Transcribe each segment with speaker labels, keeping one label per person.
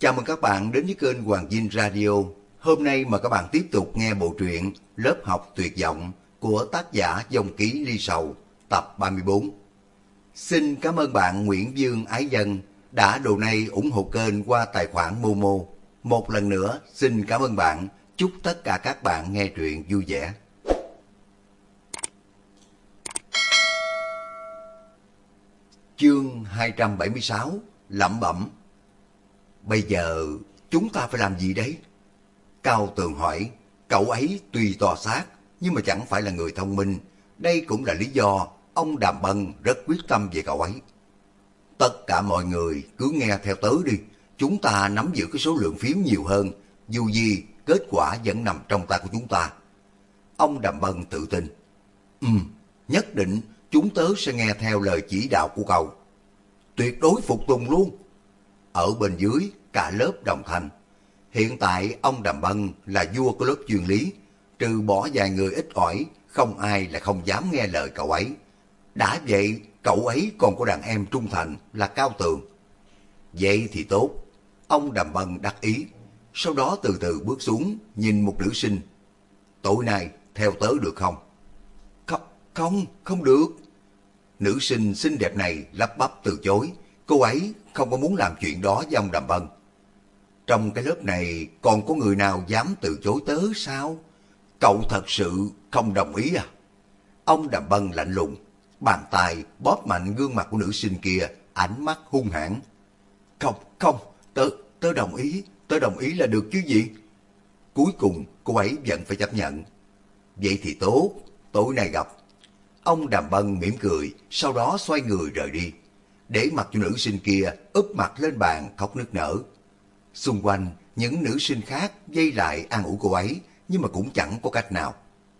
Speaker 1: Chào mừng các bạn đến với kênh Hoàng Vinh Radio. Hôm nay mời các bạn tiếp tục nghe bộ truyện Lớp học tuyệt vọng của tác giả Dòng Ký Ly Sầu, tập 34. Xin cảm ơn bạn Nguyễn Dương Ái Dân đã donate ủng hộ kênh qua tài khoản Momo. Một lần nữa xin cảm ơn bạn. Chúc tất cả các bạn nghe truyện vui vẻ. Chương 276 lẩm bẩm. Bây giờ chúng ta phải làm gì đấy? Cao Tường hỏi. Cậu ấy tuy to xác nhưng mà chẳng phải là người thông minh. Đây cũng là lý do ông Đàm Bân rất quyết tâm về cậu ấy. Tất cả mọi người cứ nghe theo tớ đi. Chúng ta nắm giữ cái số lượng phiếu nhiều hơn. Dù gì kết quả vẫn nằm trong tay của chúng ta. Ông Đàm Bân tự tin. Nhất định chúng tớ sẽ nghe theo lời chỉ đạo của cậu. Tuyệt đối phục tùng luôn. Ở bên dưới cả lớp đồng thanh. Hiện tại ông Đàm Bân là vua của lớp chuyên lý. Trừ bỏ vài người ít ỏi, không ai là không dám nghe lời cậu ấy. Đã vậy cậu ấy còn có đàn em trung thành là Cao Tường. Vậy thì tốt. Ông Đàm Bân đắc ý. Sau đó từ từ bước xuống nhìn một nữ sinh. Tối nay theo tớ được không? Không được. Nữ sinh xinh đẹp này lắp bắp từ chối. Cô ấy không có muốn làm chuyện đó với ông Đàm Bân. Trong cái lớp này còn có người nào dám từ chối tớ sao? Cậu thật sự không đồng ý à? Ông Đàm Bân lạnh lùng, bàn tay bóp mạnh gương mặt của nữ sinh kia, ánh mắt hung hãn. Không, tớ đồng ý là được chứ gì? Cuối cùng cô ấy vẫn phải chấp nhận. Vậy thì tốt, tối nay gặp. Ông Đàm Bân mỉm cười, sau đó xoay người rời đi. Để mặc cho nữ sinh kia úp mặt lên bàn khóc nức nở. Xung quanh những nữ sinh khác vây lại an ủi cô ấy, nhưng mà cũng chẳng có cách nào.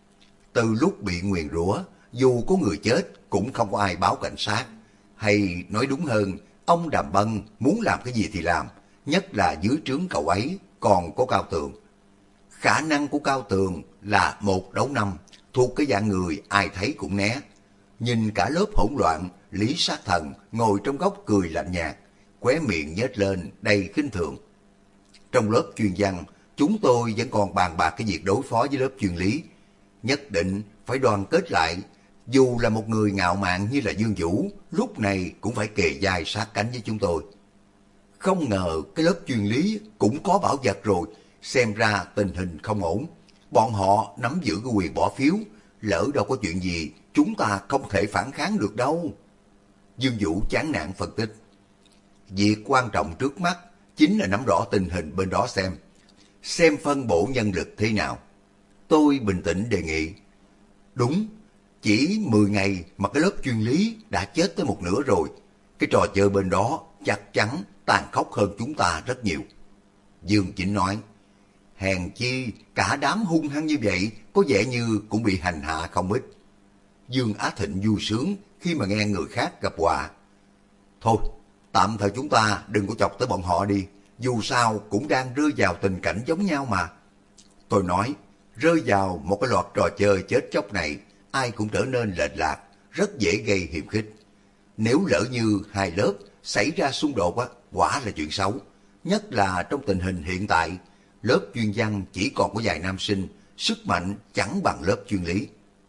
Speaker 1: Từ lúc bị nguyền rủa, dù có người chết cũng không có ai báo cảnh sát. Hay nói đúng hơn, ông Đàm Bân muốn làm cái gì thì làm, nhất là dưới trướng cậu ấy còn có Cao Tường. Khả năng của Cao Tường là 1-5, thuộc cái dạng người ai thấy cũng né. Nhìn cả lớp hỗn loạn, Lý Sát Thần ngồi trong góc cười lạnh nhạt, khóe miệng nhếch lên đầy khinh thường. Trong lớp chuyên văn, chúng tôi vẫn còn bàn bạc cái việc đối phó với lớp chuyên lý. Nhất định phải đoàn kết lại, dù là một người ngạo mạn như là Dương Vũ, lúc này cũng phải kề vai sát cánh với chúng tôi. Không ngờ cái lớp chuyên lý cũng có bảo vật rồi, xem ra tình hình không ổn. Bọn họ nắm giữ cái quyền bỏ phiếu, lỡ đâu có chuyện gì, chúng ta không thể phản kháng được đâu. Dương Vũ chán nản phân tích. Việc quan trọng trước mắt chính là nắm rõ tình hình bên đó xem phân bổ nhân lực thế nào. Tôi bình tĩnh đề nghị. Đúng, chỉ 10 ngày mà cái lớp chuyên lý đã chết tới một nửa rồi. Cái trò chơi bên đó chắc chắn tàn khốc hơn chúng ta rất nhiều. Dương Chỉnh nói. Hèn chi cả đám hung hăng như vậy có vẻ như cũng bị hành hạ không ít. Dương Á Thịnh vui sướng khi mà nghe người khác gặp họa. Thôi, tạm thời chúng ta đừng có chọc tới bọn họ đi, dù sao cũng đang rơi vào tình cảnh giống nhau mà. Tôi nói, rơi vào một cái loạt trò chơi chết chóc này, ai cũng trở nên lệch lạc, rất dễ gây hiềm khích. Nếu lỡ như hai lớp xảy ra xung đột á, quả là chuyện xấu. Nhất là trong tình hình hiện tại, lớp chuyên văn chỉ còn có vài nam sinh, sức mạnh chẳng bằng lớp chuyên lý.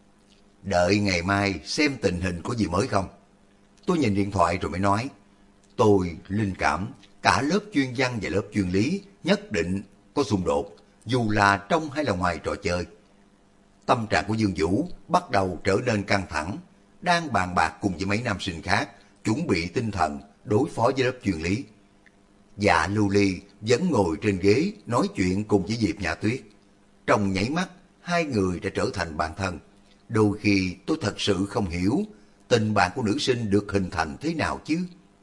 Speaker 1: Đợi ngày mai xem tình hình có gì mới không. Tôi nhìn điện thoại rồi mới nói. Tôi linh cảm cả lớp chuyên văn và lớp chuyên lý nhất định có xung đột, dù là trong hay là ngoài trò chơi. Tâm trạng của Dương Vũ bắt đầu trở nên căng thẳng, đang bàn bạc cùng với mấy nam sinh khác, chuẩn bị tinh thần đối phó với lớp chuyên lý. Dạ Lưu Ly vẫn ngồi trên ghế nói chuyện cùng với Diệp Nhã Tuyết. Trong nháy mắt, hai người đã trở thành bạn thân. Đôi khi tôi thật sự không hiểu tình bạn của nữ sinh được hình thành thế nào chứ.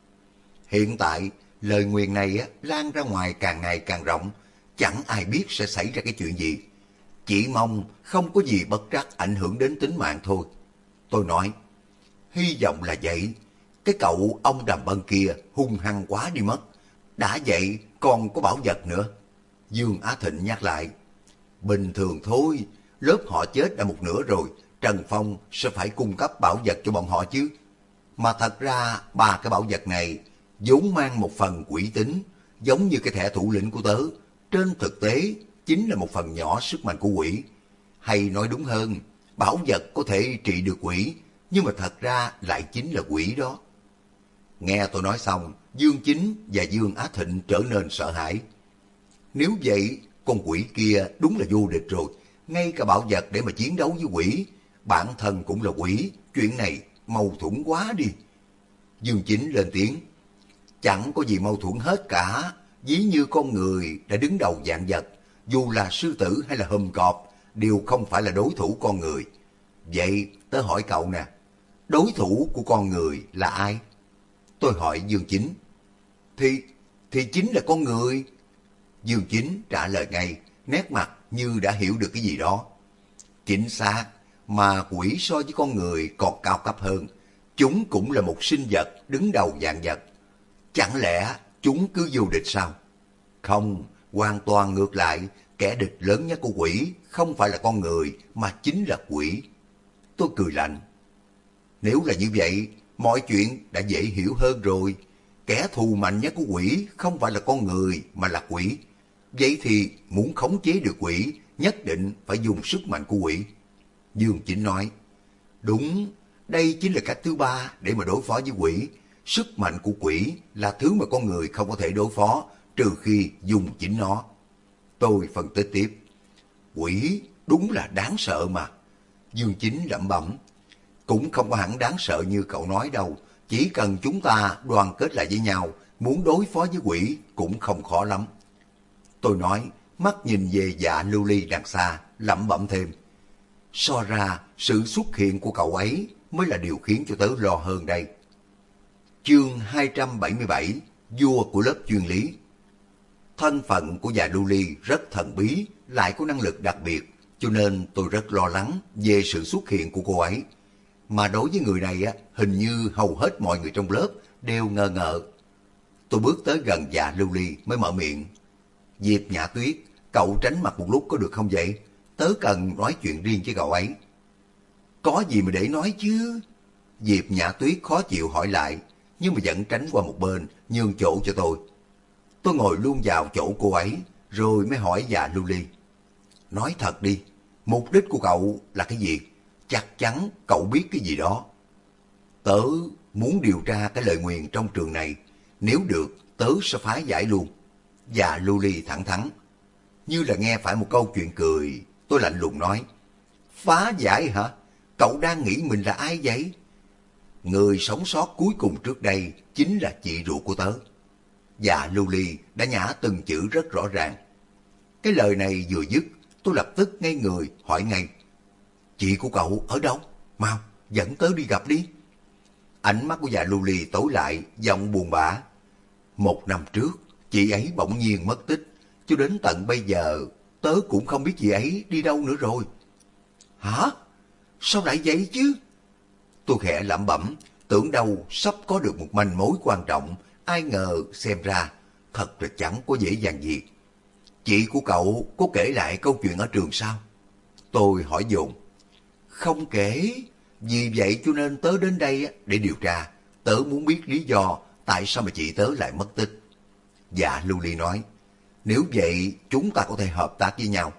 Speaker 1: Hiện tại, lời nguyền này lan ra ngoài càng ngày càng rộng, chẳng ai biết sẽ xảy ra cái chuyện gì. Chỉ mong không có gì bất trắc ảnh hưởng đến tính mạng thôi. Tôi nói, hy vọng là vậy. Cái cậu ông Đàm Bân kia hung hăng quá đi mất. Đã vậy còn có bảo vật nữa. Dương Á Thịnh nhắc lại, bình thường thôi, lớp họ chết đã một nửa rồi, Trần Phong sẽ phải cung cấp bảo vật cho bọn họ chứ. Mà thật ra ba cái bảo vật này vốn mang một phần quỷ tính, giống như cái thẻ thủ lĩnh của tớ, trên thực tế chính là một phần nhỏ sức mạnh của quỷ. Hay nói đúng hơn, bảo vật có thể trị được quỷ, nhưng mà thật ra lại chính là quỷ đó. Nghe tôi nói xong, Dương Chính và Dương Á Thịnh trở nên sợ hãi. Nếu vậy, con quỷ kia đúng là vô địch rồi. Ngay cả bảo vật để mà chiến đấu với quỷ, bản thân cũng là quỷ, chuyện này mâu thuẫn quá đi. Dương Chính lên tiếng, chẳng có gì mâu thuẫn hết cả, ví như con người đã đứng đầu vạn vật, dù là sư tử hay là hùm cọp, đều không phải là đối thủ con người. Vậy tớ hỏi cậu nè, đối thủ của con người là ai? Tôi hỏi Dương Chính. Thì chính là con người. Dương Chính trả lời ngay, nét mặt như đã hiểu được cái gì đó. Chính xác, mà quỷ so với con người còn cao cấp hơn. Chúng cũng là một sinh vật đứng đầu vạn vật. Chẳng lẽ chúng cứ vô địch sao? Không, hoàn toàn ngược lại, kẻ địch lớn nhất của quỷ không phải là con người mà chính là quỷ. Tôi cười lạnh. Nếu là như vậy, mọi chuyện đã dễ hiểu hơn rồi. Kẻ thù mạnh nhất của quỷ không phải là con người mà là quỷ. Vậy thì muốn khống chế được quỷ, nhất định phải dùng sức mạnh của quỷ. Dương Chính nói, đúng, đây chính là cách thứ ba để mà đối phó với quỷ. Sức mạnh của quỷ là thứ mà con người không có thể đối phó, trừ khi dùng chính nó. Tôi phân tích tiếp, quỷ đúng là đáng sợ mà. Dương Chính lẩm bẩm, cũng không có hẳn đáng sợ như cậu nói đâu. Chỉ cần chúng ta đoàn kết lại với nhau, muốn đối phó với quỷ cũng không khó lắm. Tôi nói, mắt nhìn về Dạ Lưu Ly đằng xa, lẩm bẩm thêm. So ra, sự xuất hiện của cậu ấy mới là điều khiến cho tớ lo hơn đây. Chương 277, vua của lớp chuyên lý. Thân phận của Dạ Lưu Ly rất thần bí, lại có năng lực đặc biệt, cho nên tôi rất lo lắng về sự xuất hiện của cô ấy. Mà đối với người này, hình như hầu hết mọi người trong lớp đều ngờ ngợ. Tôi bước tới gần Dạ Lưu Ly mới mở miệng. Diệp Nhã Tuyết, cậu tránh mặt một lúc có được không vậy? Tớ cần nói chuyện riêng với cậu ấy. Có gì mà để nói chứ? Diệp Nhã Tuyết khó chịu hỏi lại, nhưng mà vẫn tránh qua một bên, nhường chỗ cho tôi. Tôi ngồi luôn vào chỗ cô ấy, rồi mới hỏi Dạ Lưu Ly. Nói thật đi, mục đích của cậu là cái gì? Chắc chắn cậu biết cái gì đó. Tớ muốn điều tra cái lời nguyền trong trường này. Nếu được, tớ sẽ phá giải luôn. Dạ Lưu Ly thẳng thắn. Như là nghe phải một câu chuyện cười, tôi lạnh lùng nói. Phá giải hả? Cậu đang nghĩ mình là ai vậy? Người sống sót cuối cùng trước đây chính là chị ruột của tớ. Dạ Lưu Ly đã nhả từng chữ rất rõ ràng. Cái lời này vừa dứt, tôi lập tức ngây người hỏi ngay. Chị của cậu ở đâu? Mau, dẫn tớ đi gặp đi. Ánh mắt của Dạ Lưu Ly tối lại, giọng buồn bã. 1 năm trước, chị ấy bỗng nhiên mất tích. Cho đến tận bây giờ, tớ cũng không biết chị ấy đi đâu nữa rồi. Hả? Sao lại vậy chứ? Tôi khẽ lẩm bẩm, tưởng đâu sắp có được một manh mối quan trọng. Ai ngờ xem ra, thật là chẳng có dễ dàng gì. Chị của cậu có kể lại câu chuyện ở trường sao? Tôi hỏi dồn. Không kể, vì vậy cho nên tớ đến đây để điều tra. Tớ muốn biết lý do tại sao mà chị tớ lại mất tích. Dạ Lưu Ly nói, nếu vậy chúng ta có thể hợp tác với nhau.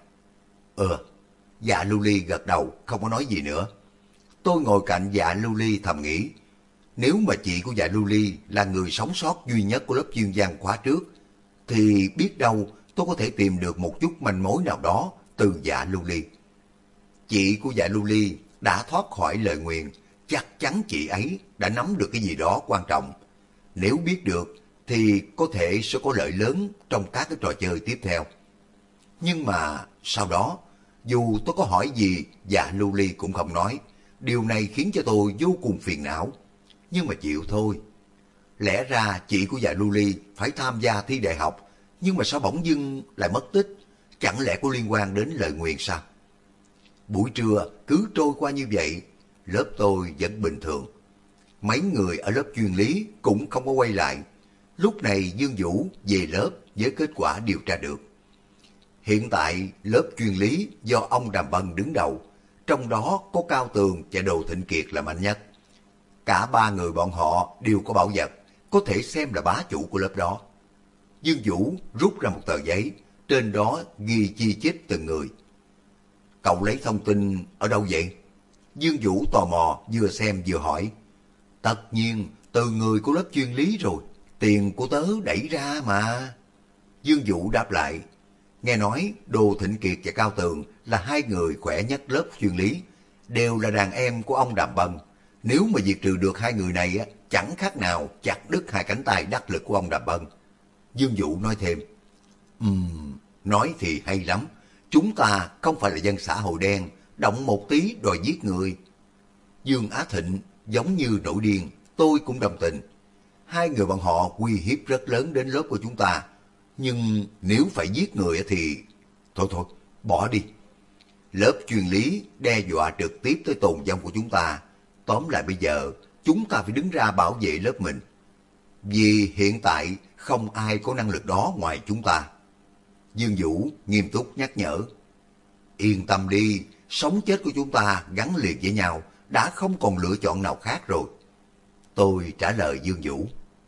Speaker 1: Dạ Lưu Ly gật đầu, không có nói gì nữa. Tôi ngồi cạnh Dạ Lưu Ly thầm nghĩ, nếu mà chị của Dạ Lưu Ly là người sống sót duy nhất của lớp chuyên văn khóa trước, thì biết đâu tôi có thể tìm được một chút manh mối nào đó từ Dạ Lưu Ly. Chị của Dạ Lưu Ly đã thoát khỏi lời nguyền, chắc chắn chị ấy đã nắm được cái gì đó quan trọng. Nếu biết được thì có thể sẽ có lợi lớn trong các cái trò chơi tiếp theo. Nhưng mà sau đó, dù tôi có hỏi gì, Dạ Lưu Ly cũng không nói. Điều này khiến cho tôi vô cùng phiền não. Nhưng mà chịu thôi. Lẽ ra chị của Dạ Lưu Ly phải tham gia thi đại học, nhưng mà sao bỗng dưng lại mất tích? Chẳng lẽ có liên quan đến lời nguyền sao? Buổi trưa cứ trôi qua như vậy, lớp tôi vẫn bình thường. Mấy người ở lớp chuyên lý cũng không có quay lại. Lúc này Dương Vũ về lớp với kết quả điều tra được. Hiện tại lớp chuyên lý do ông Đàm Bân đứng đầu, trong đó có Cao Tường và Đồ Thịnh Kiệt là mạnh nhất. Cả 3 người bọn họ đều có bảo vật, có thể xem là bá chủ của lớp đó. Dương Vũ rút ra một tờ giấy, trên đó ghi chi chít từng người. Cậu lấy thông tin ở đâu vậy? Dương Vũ tò mò vừa xem vừa hỏi. Tất nhiên từ người của lớp chuyên lý rồi, tiền của tớ đẩy ra mà. Dương Vũ đáp lại. Nghe nói Đồ Thịnh Kiệt và Cao Tường là hai người khỏe nhất lớp chuyên lý, đều là đàn em của ông Đàm Bân. Nếu mà diệt trừ được hai người này chẳng khác nào chặt đứt hai cánh tay đắc lực của ông Đàm Bân. Dương Vũ nói thêm. Nói thì hay lắm, chúng ta không phải là dân xã hội đen, động một tí đòi giết người. Dương Á Thịnh giống như nổi điên, tôi cũng đồng tình. Hai người bọn họ uy hiếp rất lớn đến lớp của chúng ta, nhưng nếu phải giết người thì... Thôi, bỏ đi. Lớp chuyên lý đe dọa trực tiếp tới tồn vong của chúng ta. Tóm lại bây giờ, chúng ta phải đứng ra bảo vệ lớp mình. Vì hiện tại không ai có năng lực đó ngoài chúng ta. Dương Vũ nghiêm túc nhắc nhở. Yên tâm đi, sống chết của chúng ta gắn liền với nhau, đã không còn lựa chọn nào khác rồi. Tôi trả lời Dương Vũ.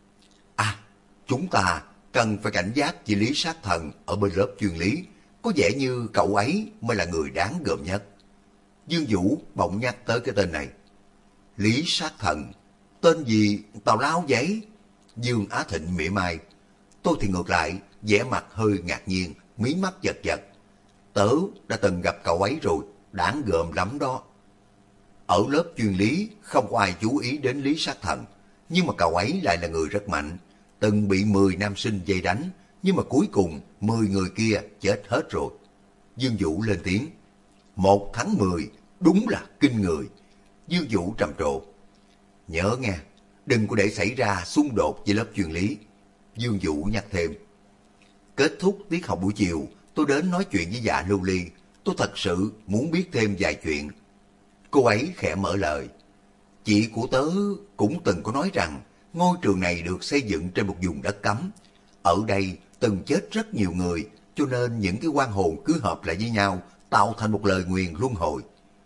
Speaker 1: Chúng ta cần phải cảnh giác với Lý Sát Thần ở bên lớp chuyên lý. Có vẻ như cậu ấy mới là người đáng gờm nhất. Dương Vũ bỗng nhắc tới cái tên này. Lý Sát Thần, tên gì tào lao vậy? Dương Á Thịnh mỉa mai. Tôi thì ngược lại, vẻ mặt hơi ngạc nhiên, mí mắt giật giật. Tớ đã từng gặp cậu ấy rồi, đáng gờm lắm đó. Ở lớp chuyên lý không có ai chú ý đến Lý Sát Thần, nhưng mà cậu ấy lại là người rất mạnh, từng bị 10 nam sinh vây đánh, nhưng mà cuối cùng 10 người kia chết hết rồi. Dương Vũ lên tiếng. 1 thắng 10, đúng là kinh người. Dương Vũ trầm trồ. Nhớ nghe, đừng có để xảy ra xung đột với lớp chuyên lý. Dương Vũ nhắc thêm. Kết thúc tiết học buổi chiều, tôi đến nói chuyện với Dạ Lưu Ly. Tôi thật sự muốn biết thêm vài chuyện. Cô ấy khẽ mở lời. Chị của tớ cũng từng có nói rằng ngôi trường này được xây dựng trên một vùng đất cấm. Ở đây từng chết rất nhiều người, cho nên những cái oan hồn cứ hợp lại với nhau, tạo thành một lời nguyền luân hồi.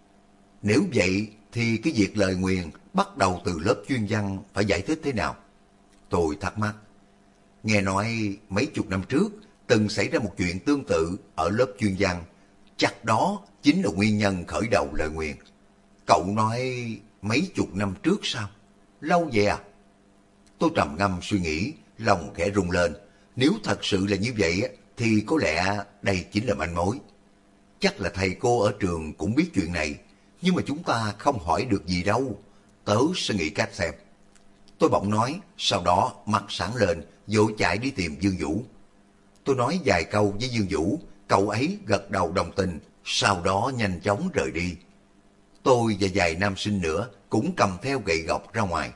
Speaker 1: Nếu vậy thì cái việc lời nguyền bắt đầu từ lớp chuyên văn phải giải thích thế nào? Tôi thắc mắc. Nghe nói mấy chục năm trước từng xảy ra một chuyện tương tự ở lớp chuyên văn. Chắc đó chính là nguyên nhân khởi đầu lời nguyền. Cậu nói mấy chục năm trước sao? Lâu vậy à? Tôi trầm ngâm suy nghĩ, lòng khẽ rung lên. Nếu thật sự là như vậy thì có lẽ đây chính là manh mối. Chắc là thầy cô ở trường cũng biết chuyện này, nhưng mà chúng ta không hỏi được gì đâu. Tớ sẽ nghĩ cách xem. Tôi bỗng nói, sau đó mắt sáng lên, vội chạy đi tìm Dương Vũ. Tôi nói vài câu với Dương Vũ, cậu ấy gật đầu đồng tình, sau đó nhanh chóng rời đi. Tôi và vài nam sinh nữa cũng cầm theo gậy gộc ra ngoài.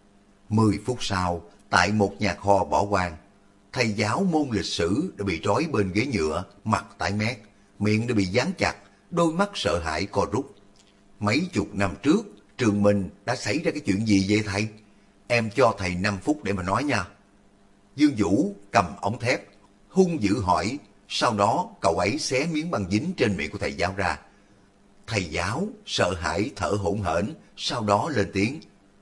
Speaker 1: 10 phút sau, tại một nhà kho bỏ hoang, thầy giáo môn lịch sử đã bị trói bên ghế nhựa, mặt tái mét, miệng đã bị dán chặt, đôi mắt sợ hãi co rút. Mấy chục năm trước, trường mình đã xảy ra cái chuyện gì vậy thầy? Em cho thầy 5 phút để mà nói nha. Dương Vũ cầm ống thép, hung dữ hỏi, sau đó cậu ấy xé miếng băng dính trên miệng của thầy giáo ra. Thầy giáo sợ hãi thở hổn hển, sau đó lên tiếng.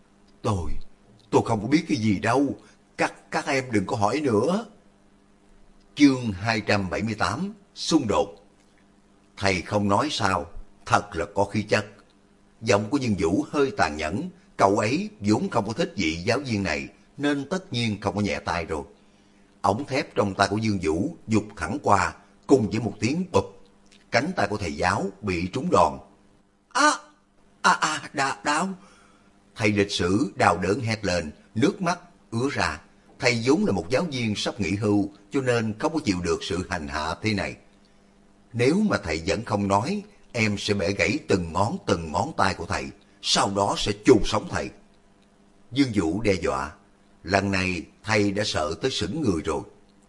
Speaker 1: Tôi không có biết cái gì đâu, các em đừng có hỏi nữa. Chương 278, xung đột. Thầy không nói sao, thật là có khí chất. Giọng của Dương Vũ hơi tàn nhẫn, cậu ấy vốn không có thích vị giáo viên này, nên tất nhiên không có nhẹ tay rồi. Ống thép trong tay của Dương Vũ giục thẳng qua, cùng với một tiếng bụp, cánh tay của thầy giáo bị trúng đòn. Đau. Thầy lịch sử đau đớn hét lên, nước mắt ứa ra. Thầy vốn là một giáo viên sắp nghỉ hưu, cho nên không có chịu được sự hành hạ thế này. Nếu mà thầy vẫn không nói, em sẽ bẻ gãy từng ngón tay của thầy, sau đó sẽ chôn sống thầy. Dương Vũ đe dọa. Lần này thầy đã sợ tới sững người rồi.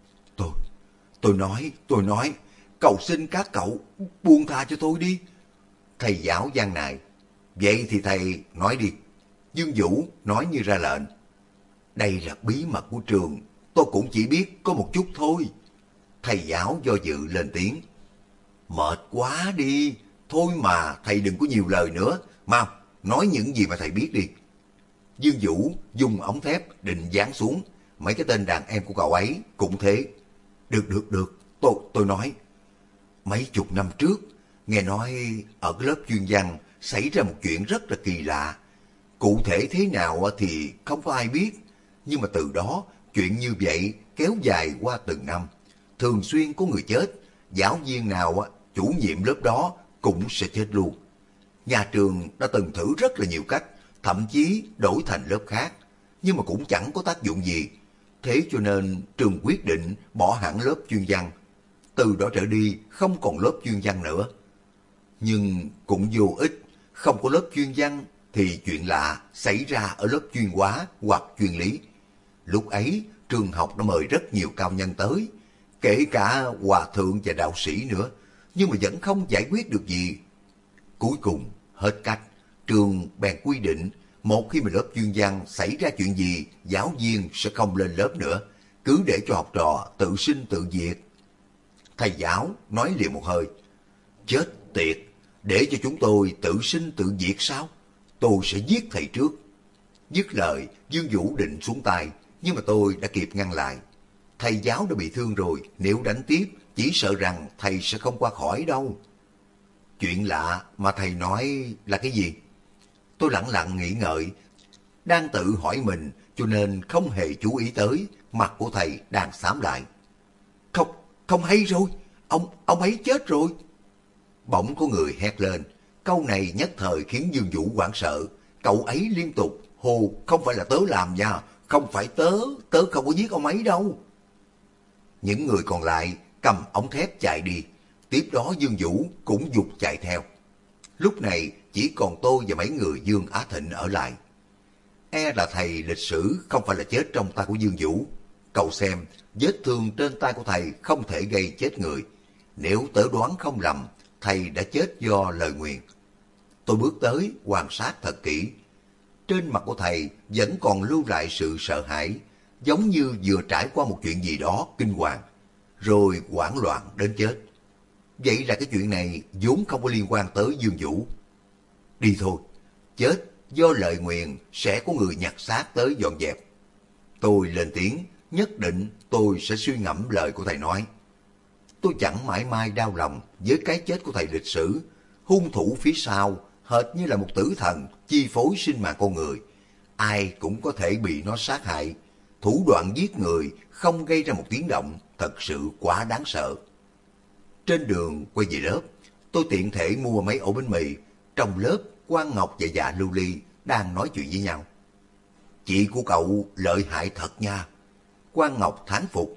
Speaker 1: Tôi nói, cầu xin các cậu buông tha cho tôi đi. Thầy giáo gian nài. Vậy thì thầy nói đi. Dương Vũ nói như ra lệnh. Đây là bí mật của trường, tôi cũng chỉ biết có một chút thôi. Thầy giáo do dự lên tiếng. Mệt quá đi, thôi mà thầy đừng có nhiều lời nữa, mau nói những gì mà thầy biết đi. Dương Vũ dùng ống thép định giáng xuống, mấy cái tên đàn em của cậu ấy cũng thế. Được, tôi nói. Mấy chục năm trước, nghe nói ở cái lớp chuyên văn xảy ra một chuyện rất là kỳ lạ. Cụ thể thế nào thì không có ai biết, nhưng mà từ đó chuyện như vậy kéo dài qua từng năm. Thường xuyên có người chết, giáo viên nào chủ nhiệm lớp đó cũng sẽ chết luôn. Nhà trường đã từng thử rất là nhiều cách, thậm chí đổi thành lớp khác, nhưng mà cũng chẳng có tác dụng gì. Thế cho nên trường quyết định bỏ hẳn lớp chuyên văn. Từ đó trở đi không còn lớp chuyên văn nữa. Nhưng cũng vô ích, không có lớp chuyên văn thì chuyện lạ xảy ra ở lớp chuyên hóa hoặc chuyên lý. Lúc ấy trường học đã mời rất nhiều cao nhân tới, kể cả hòa thượng và đạo sĩ nữa, nhưng mà vẫn không giải quyết được gì. Cuối cùng hết cách, trường bèn quy định một khi mà lớp chuyên văn xảy ra chuyện gì, giáo viên sẽ không lên lớp nữa, cứ để cho học trò tự sinh tự diệt. Thầy giáo nói liền một hơi, chết tiệt, để cho chúng tôi tự sinh tự diệt sao? Tôi sẽ giết thầy trước. Dứt lời, Dương Vũ định xuống tay, nhưng mà tôi đã kịp ngăn lại. Thầy giáo đã bị thương rồi, nếu đánh tiếp, chỉ sợ rằng thầy sẽ không qua khỏi đâu. Chuyện lạ mà thầy nói là cái gì? Tôi lặng lặng nghĩ ngợi, đang tự hỏi mình cho nên không hề chú ý tới, mặt của thầy đang xám lại. Không hay rồi, ông ấy chết rồi. Bỗng có người hét lên, câu này nhất thời khiến Dương Vũ hoảng sợ. Cậu ấy liên tục hô, không phải là tớ làm nha, không phải tớ không có giết ông ấy đâu. Những người còn lại cầm ống thép chạy đi, tiếp đó Dương Vũ cũng giục chạy theo. Lúc này chỉ còn tôi và mấy người Dương Á Thịnh ở lại. E là thầy lịch sử không phải là chết trong tay của Dương Vũ. Cậu xem, vết thương trên tay của thầy không thể gây chết người. Nếu tớ đoán không lầm, thầy đã chết do lời nguyền. Tôi bước tới quan sát thật kỹ. Trên mặt của thầy vẫn còn lưu lại sự sợ hãi, giống như vừa trải qua một chuyện gì đó kinh hoàng, rồi hoảng loạn đến chết. Vậy là cái chuyện này vốn không có liên quan tới Dương Vũ. Đi thôi, chết do lời nguyền sẽ có người nhặt xác tới dọn dẹp. Tôi lên tiếng, nhất định tôi sẽ suy ngẫm lời của thầy nói. Tôi chẳng mãi mai đau lòng với cái chết của thầy lịch sử. Hung thủ phía sau hệt như là một tử thần chi phối sinh mạng con người. Ai cũng có thể bị nó sát hại. Thủ đoạn giết người không gây ra một tiếng động, thật sự quá đáng sợ. Trên đường quay về lớp, tôi tiện thể mua mấy ổ bánh mì. Trong lớp, Quang Ngọc và Dạ Lưu Ly đang nói chuyện với nhau. Chị của cậu lợi hại thật nha. Quang Ngọc thán phục.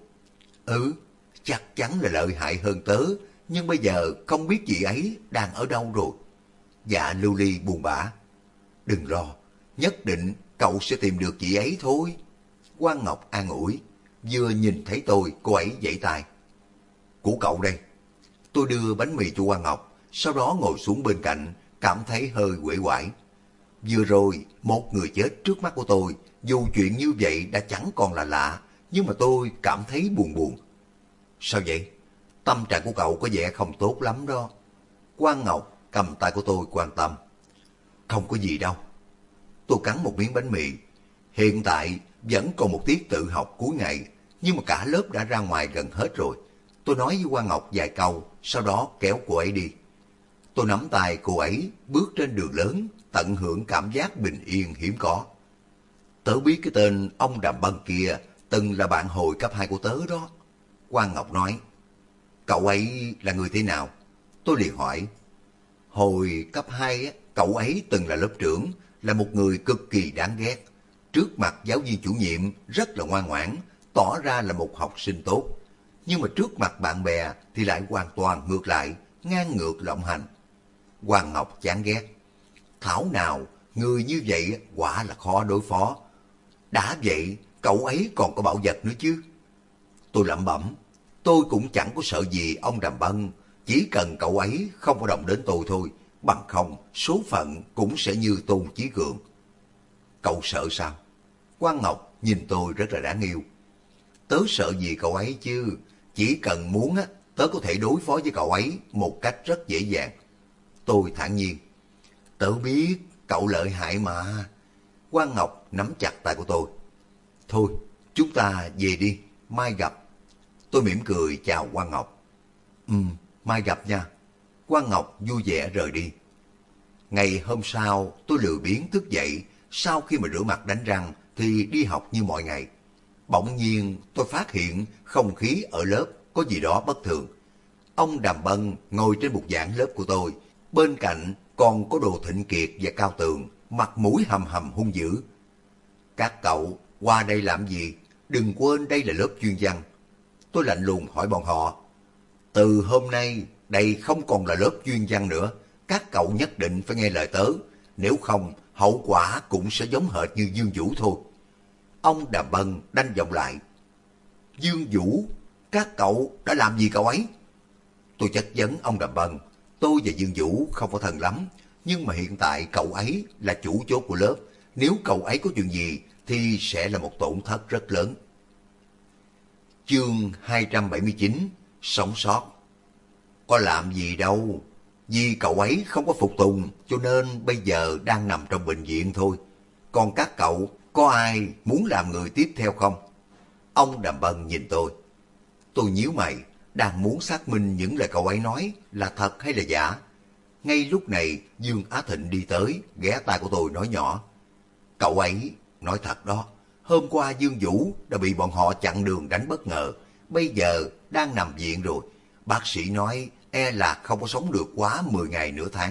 Speaker 1: Chắc chắn là lợi hại hơn tớ, nhưng bây giờ không biết chị ấy đang ở đâu rồi. Dạ Lưu Ly buồn bã. Đừng lo, nhất định cậu sẽ tìm được chị ấy thôi. Quang Ngọc an ủi. Vừa nhìn thấy tôi, cô ấy vẫy tay. Của cậu đây. Tôi đưa bánh mì cho Quang Ngọc, sau đó ngồi xuống bên cạnh, cảm thấy hơi uể oải. Vừa rồi, một người chết trước mắt của tôi, dù chuyện như vậy đã chẳng còn là lạ, nhưng mà tôi cảm thấy buồn buồn. Sao vậy? Tâm trạng của cậu có vẻ không tốt lắm đó. Quang Ngọc cầm tay của tôi quan tâm. Không có gì đâu. Tôi cắn một miếng bánh mì. Hiện tại vẫn còn một tiết tự học cuối ngày, nhưng mà cả lớp đã ra ngoài gần hết rồi. Tôi nói với Quang Ngọc vài câu, sau đó kéo cô ấy đi. Tôi nắm tay cô ấy, bước trên đường lớn, tận hưởng cảm giác bình yên hiếm có. Tớ biết cái tên ông Đàm Bân kia từng là bạn hồi cấp 2 của tớ đó. Quang Ngọc nói. Cậu ấy là người thế nào? Tôi liền hỏi. Hồi cấp 2, cậu ấy từng là lớp trưởng, là một người cực kỳ đáng ghét. Trước mặt giáo viên chủ nhiệm rất là ngoan ngoãn, tỏ ra là một học sinh tốt. Nhưng mà trước mặt bạn bè thì lại hoàn toàn ngược lại, ngang ngược lộng hành. Quang Ngọc chán ghét. Thảo nào, người như vậy quả là khó đối phó. Đã vậy, cậu ấy còn có bạo vật nữa chứ. Tôi lẩm bẩm. Tôi cũng chẳng có sợ gì ông Đàm Bân, chỉ cần cậu ấy không có động đến tôi thôi, bằng không số phận cũng sẽ như Tôn Chí Cường. Cậu sợ sao? Quang Ngọc nhìn tôi rất là đáng yêu. Tớ sợ gì cậu ấy chứ, chỉ cần muốn tớ có thể đối phó với cậu ấy một cách rất dễ dàng. Tôi thản nhiên. Tớ biết cậu lợi hại mà. Quang Ngọc nắm chặt tay của tôi. Thôi, Chúng ta về đi, mai gặp. Tôi mỉm cười chào Quang Ngọc. Mai gặp nha. Quang Ngọc vui vẻ rời đi. Ngày hôm sau, tôi lười biếng thức dậy, sau khi mà rửa mặt đánh răng thì đi học như mọi ngày. Bỗng nhiên tôi phát hiện không khí ở lớp có gì đó bất thường. Ông Đàm Bân ngồi trên bục giảng lớp của tôi, bên cạnh còn có Đồ Thịnh Kiệt và Cao Tường, mặt mũi hầm hầm hung dữ. Các cậu qua đây làm gì? Đừng quên đây là lớp chuyên văn. Tôi lạnh lùng hỏi bọn họ. Từ hôm nay, đây không còn là lớp chuyên văn nữa. Các cậu nhất định phải nghe lời tớ. Nếu không, hậu quả cũng sẽ giống hệt như Dương Vũ thôi. Ông Đàm Bân đanh giọng lại. Dương Vũ, các cậu đã làm gì cậu ấy? Tôi chất vấn ông Đàm Bân. Tôi và Dương Vũ không có thân lắm, nhưng mà hiện tại cậu ấy là chủ chốt của lớp. Nếu cậu ấy có chuyện gì thì sẽ là một tổn thất rất lớn. Chương 279, sống sót. Có làm gì đâu, vì cậu ấy không có phục tùng cho nên bây giờ đang nằm trong bệnh viện thôi. Còn các cậu có ai muốn làm người tiếp theo không? Ông Đàm Bân nhìn tôi. Tôi nhíu mày, đang muốn xác minh những lời cậu ấy nói là thật hay là giả. Ngay lúc này Dương Á Thịnh đi tới, ghé tai của tôi nói nhỏ. Cậu ấy nói thật đó, hôm qua Dương Vũ đã bị bọn họ chặn đường đánh bất ngờ, bây giờ đang nằm viện rồi. Bác sĩ nói e là không có sống được quá 10 ngày nửa tháng.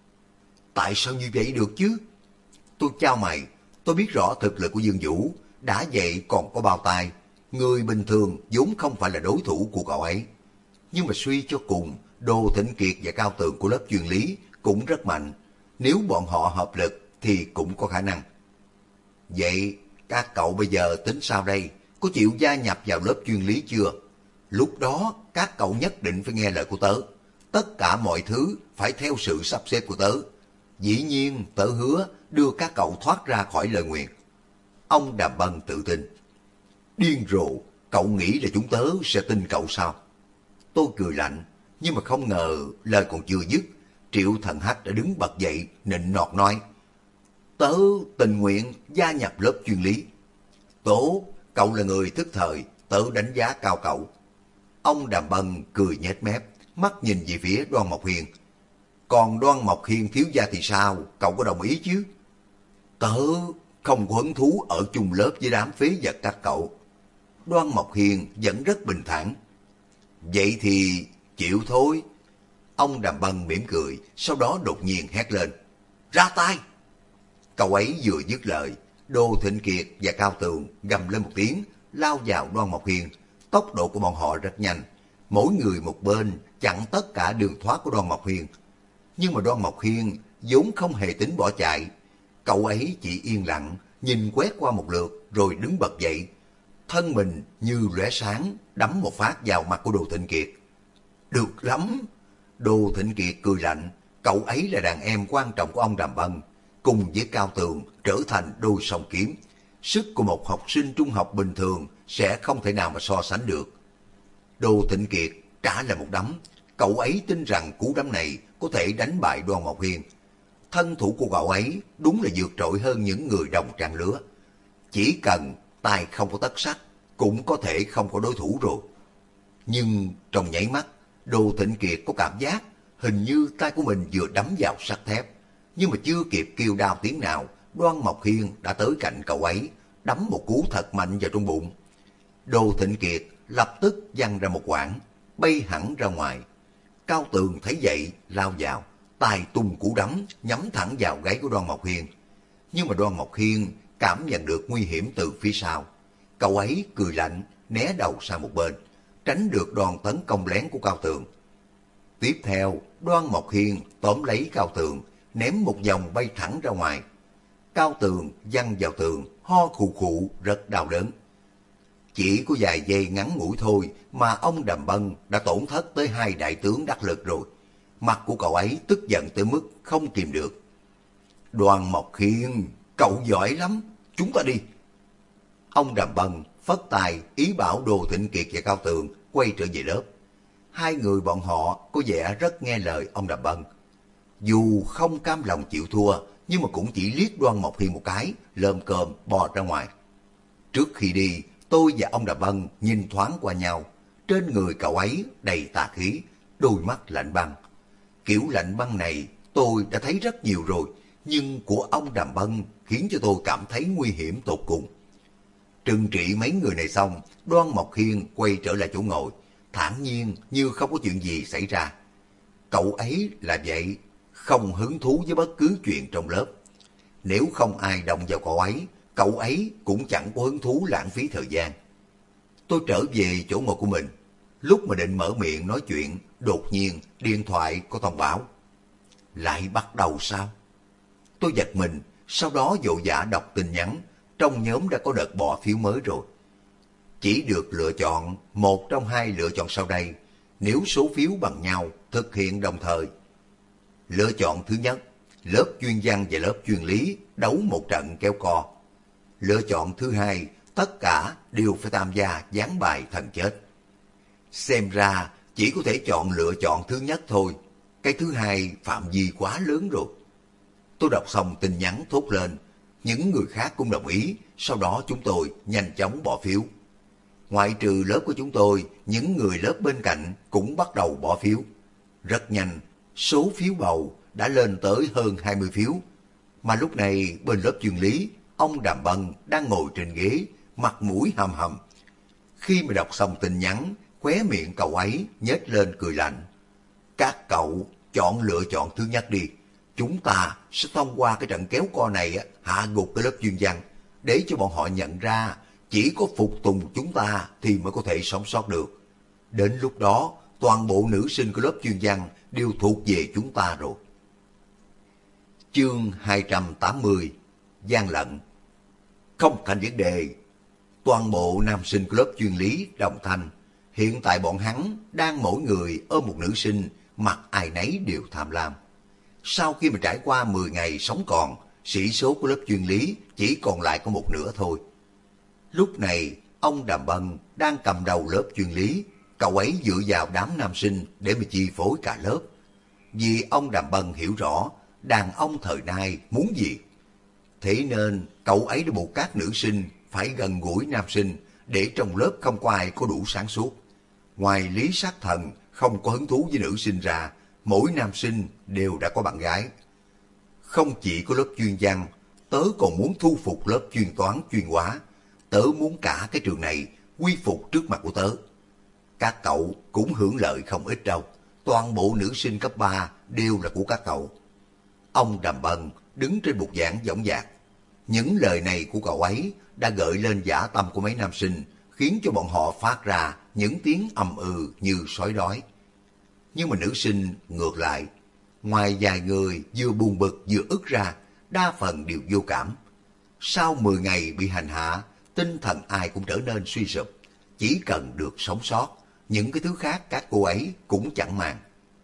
Speaker 1: Tại sao như vậy được chứ? Tôi chau mày, tôi biết rõ thực lực của Dương Vũ, đã vậy còn có bao tay. Người bình thường vốn không phải là đối thủ của cậu ấy. Nhưng mà suy cho cùng, Đồ Thịnh Kiệt và Cao Tường của lớp chuyên lý cũng rất mạnh. Nếu bọn họ hợp lực thì cũng có khả năng. Vậy các cậu bây giờ tính sao đây? Có chịu gia nhập vào lớp chuyên lý chưa? Lúc đó các cậu nhất định phải nghe lời của tớ. Tất cả mọi thứ phải theo sự sắp xếp của tớ. Dĩ nhiên tớ hứa đưa các cậu thoát ra khỏi lời nguyền. Ông Đàm Bân tự tin. Điên rồ, cậu nghĩ là chúng tớ sẽ tin cậu sao? Tôi cười lạnh, nhưng mà không ngờ lời còn chưa dứt, Triệu Thần Hách đã đứng bật dậy nịnh nọt nói. Tớ tình nguyện gia nhập lớp chuyên lý. Tố, cậu là người thức thời, tớ đánh giá cao cậu. Ông Đàm Bân cười nhếch mép, mắt nhìn về phía Đoan Mộc Hiên. Còn Đoan Mộc Hiên thiếu gia thì sao, cậu có đồng ý chứ? Tớ không có hứng thú ở chung lớp với đám phế vật các cậu. Đoan Mộc Hiên vẫn rất bình thản. Vậy thì chịu thôi. Ông Đàm Bân mỉm cười, sau đó đột nhiên hét lên. Ra tay! Cậu ấy vừa dứt lời, Đô Thịnh Kiệt và Cao Tường gầm lên một tiếng, lao vào Đoan Mộc Hiên. Tốc độ của bọn họ rất nhanh, mỗi người một bên chặn tất cả đường thoát của Đoan Mộc Hiên. Nhưng mà Đoan Mộc Hiên vốn không hề tính bỏ chạy. Cậu ấy chỉ yên lặng, nhìn quét qua một lượt rồi đứng bật dậy. Thân mình như lóe sáng, đấm một phát vào mặt của Đồ Thịnh Kiệt. Được lắm! Đồ Thịnh Kiệt cười lạnh, cậu ấy là đàn em quan trọng của ông Đàm Bân, cùng với Cao Tường trở thành đôi song kiếm. Sức của một học sinh trung học bình thường sẽ không thể nào mà so sánh được. Đồ Thịnh Kiệt trả lại một đấm, cậu ấy tin rằng cú đấm này có thể đánh bại Đoan Mộc Hiên. Thân thủ của cậu ấy đúng là vượt trội hơn những người đồng trang lứa. Chỉ cần tài không có tất sắt, cũng có thể không có đối thủ rồi. Nhưng trong nháy mắt, Đồ Thịnh Kiệt có cảm giác hình như tay của mình vừa đấm vào sắt thép. Nhưng mà chưa kịp kêu đau tiếng nào, Đoan Mộc Hiên đã tới cạnh cậu ấy, đấm một cú thật mạnh vào trong bụng. Đồ Thịnh Kiệt lập tức văng ra một quãng, bay hẳn ra ngoài. Cao Tường thấy vậy, lao vào, tay tung cú đấm, nhắm thẳng vào gáy của Đoan Mộc Hiên. Nhưng mà Đoan Mộc Hiên cảm nhận được nguy hiểm từ phía sau. Cậu ấy cười lạnh, né đầu sang một bên, tránh được đòn tấn công lén của Cao Tường. Tiếp theo, Đoan Mộc Hiên tóm lấy Cao Tường, ném một vòng bay thẳng ra ngoài. Cao Tường văng vào tường, ho khụ khụ rất đau đớn. Chỉ có vài giây ngắn ngủi thôi mà ông Đàm Bân đã tổn thất tới 2 đại tướng đắc lực rồi. Mặt của cậu ấy tức giận tới mức không kìm được. Đoan Mộc Hiên, cậu giỏi lắm, chúng ta đi. Ông Đàm Bân phất tay ý bảo Đồ Thịnh Kiệt và Cao Tường quay trở về lớp. Hai người bọn họ có vẻ rất nghe lời ông Đàm Bân. Dù không cam lòng chịu thua, nhưng mà cũng chỉ liếc Đoan Mộc Hiên một cái, lơm cơm bò ra ngoài. Trước khi đi, Tôi và ông Đàm Bân nhìn thoáng qua nhau. Trên người cậu ấy đầy tà khí, đôi mắt lạnh băng. Kiểu lạnh băng này tôi đã thấy rất nhiều rồi, nhưng của ông Đàm Bân khiến cho tôi cảm thấy nguy hiểm tột cùng. Trừng trị mấy người này xong, Đoan Mộc Hiên quay trở lại chỗ ngồi, thản nhiên như không có chuyện gì xảy ra. Cậu ấy là vậy, không hứng thú với bất cứ chuyện trong lớp. Nếu không ai động vào cậu ấy cũng chẳng có hứng thú lãng phí thời gian. Tôi trở về chỗ ngồi của mình. Lúc mà định mở miệng nói chuyện, đột nhiên điện thoại có thông báo. Lại bắt đầu sao? Tôi giật mình, sau đó vội vã đọc tin nhắn. Trong nhóm đã có đợt bỏ phiếu mới rồi. Chỉ được lựa chọn một trong hai lựa chọn sau đây. Nếu số phiếu bằng nhau, thực hiện đồng thời. Lựa chọn thứ nhất, lớp chuyên văn và lớp chuyên lý đấu một trận kéo co. Lựa chọn thứ hai, tất cả đều phải tham gia ván bài thần chết. Xem ra chỉ có thể chọn lựa chọn thứ nhất thôi. Cái thứ hai phạm vi quá lớn rồi. Tôi đọc xong tin nhắn thốt lên. Những người khác cũng đồng ý, sau đó chúng tôi nhanh chóng bỏ phiếu. Ngoại trừ lớp của chúng tôi, những người lớp bên cạnh cũng bắt đầu bỏ phiếu. Rất nhanh, số phiếu bầu đã lên tới hơn 20 phiếu. Mà lúc này bên lớp chuyên lý, ông Đàm Bân đang ngồi trên ghế, mặt mũi hầm hầm. Khi mà đọc xong tin nhắn, khóe miệng cậu ấy nhếch lên cười lạnh. Các cậu chọn lựa chọn thứ nhất đi. Chúng ta sẽ thông qua cái trận kéo co này hạ gục cái lớp chuyên văn, để cho bọn họ nhận ra chỉ có phục tùng chúng ta thì mới có thể sống sót được. Đến lúc đó, toàn bộ nữ sinh của lớp chuyên văn đều thuộc về chúng ta rồi. Chương 280 Gian lận. Không thành vấn đề. Toàn bộ nam sinh của lớp chuyên lý đồng thanh. Hiện tại bọn hắn đang mỗi người ôm một nữ sinh, mặt ai nấy đều tham lam. Sau khi mà trải qua 10 ngày sống còn, sĩ số của lớp chuyên lý chỉ còn lại có một nửa thôi. Lúc này, ông Đàm Bân đang cầm đầu lớp chuyên lý. Cậu ấy dựa vào đám nam sinh để mà chi phối cả lớp. Vì ông Đàm Bân hiểu rõ đàn ông thời nay muốn gì. Thế nên cậu ấy đã buộc các nữ sinh phải gần gũi nam sinh, để trong lớp không có ai có đủ sáng suốt. Ngoài Lý Sát Thần không có hứng thú với nữ sinh ra, mỗi nam sinh đều đã có bạn gái. Không chỉ có lớp chuyên văn, tớ còn muốn thu phục lớp chuyên toán chuyên hóa. Tớ muốn cả cái trường này quy phục trước mặt của tớ. Các cậu cũng hưởng lợi không ít đâu. Toàn bộ nữ sinh cấp 3 đều là của các cậu. Ông Đàm Bân đứng trên bục giảng dõng dạc. Những lời này của cậu ấy đã gợi lên dã tâm của mấy nam sinh, khiến cho bọn họ phát ra những tiếng ầm như sói đói. Nhưng mà nữ sinh ngược lại, ngoài vài người vừa buồn bực vừa ức ra, đa phần đều vô cảm. Sau 10 ngày bị hành hạ, tinh thần ai cũng trở nên suy sụp. Chỉ cần được sống sót, những cái thứ khác các cô ấy cũng chẳng màng.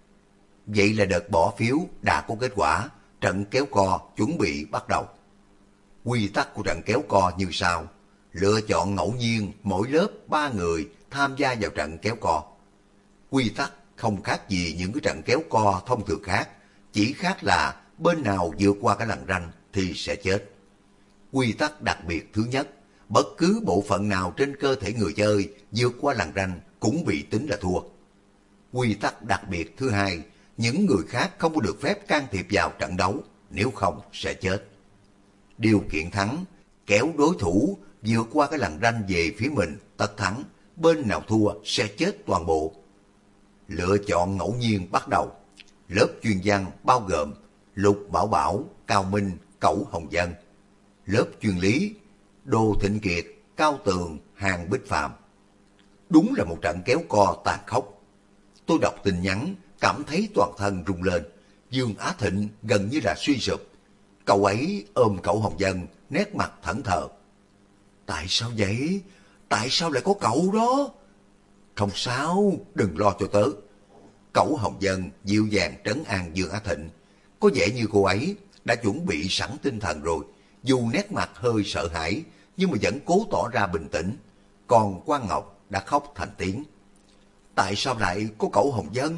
Speaker 1: Vậy là đợt bỏ phiếu đã có kết quả, trận kéo co chuẩn bị bắt đầu. Quy tắc của trận kéo co như sau: lựa chọn ngẫu nhiên mỗi lớp 3 người tham gia vào trận kéo co. Quy tắc không khác gì những cái trận kéo co thông thường khác, chỉ khác là bên nào vượt qua cái lằn ranh thì sẽ chết. Quy tắc đặc biệt thứ nhất, bất cứ bộ phận nào trên cơ thể người chơi vượt qua lằn ranh cũng bị tính là thua. Quy tắc đặc biệt thứ hai, những người khác không có được phép can thiệp vào trận đấu, nếu không sẽ chết. Điều kiện thắng, kéo đối thủ vượt qua cái lằn ranh về phía mình, tất thắng, bên nào thua sẽ chết toàn bộ. Lựa chọn ngẫu nhiên bắt đầu. Lớp chuyên văn bao gồm Lục Bảo Bảo, Cao Minh, Cẩu Hồng Dân. Lớp chuyên lý Đô Thịnh Kiệt, Cao Tường, Hàng Bích Phạm. Đúng là một trận kéo co tàn khốc. Tôi đọc tin nhắn, cảm thấy toàn thân rung lên. Dương Á Thịnh gần như là suy sụp. Cậu ấy ôm Cẩu Hồng Dân, nét mặt thẫn thờ. Tại sao vậy? Tại sao lại có cậu đó? Không sao, đừng lo cho tớ. Cẩu Hồng Dân dịu dàng trấn an Dương Á Thịnh. Có vẻ như cô ấy đã chuẩn bị sẵn tinh thần rồi. Dù nét mặt hơi sợ hãi, nhưng mà vẫn cố tỏ ra bình tĩnh. Còn Quang Ngọc đã khóc thành tiếng. Tại sao lại có Cẩu Hồng Dân?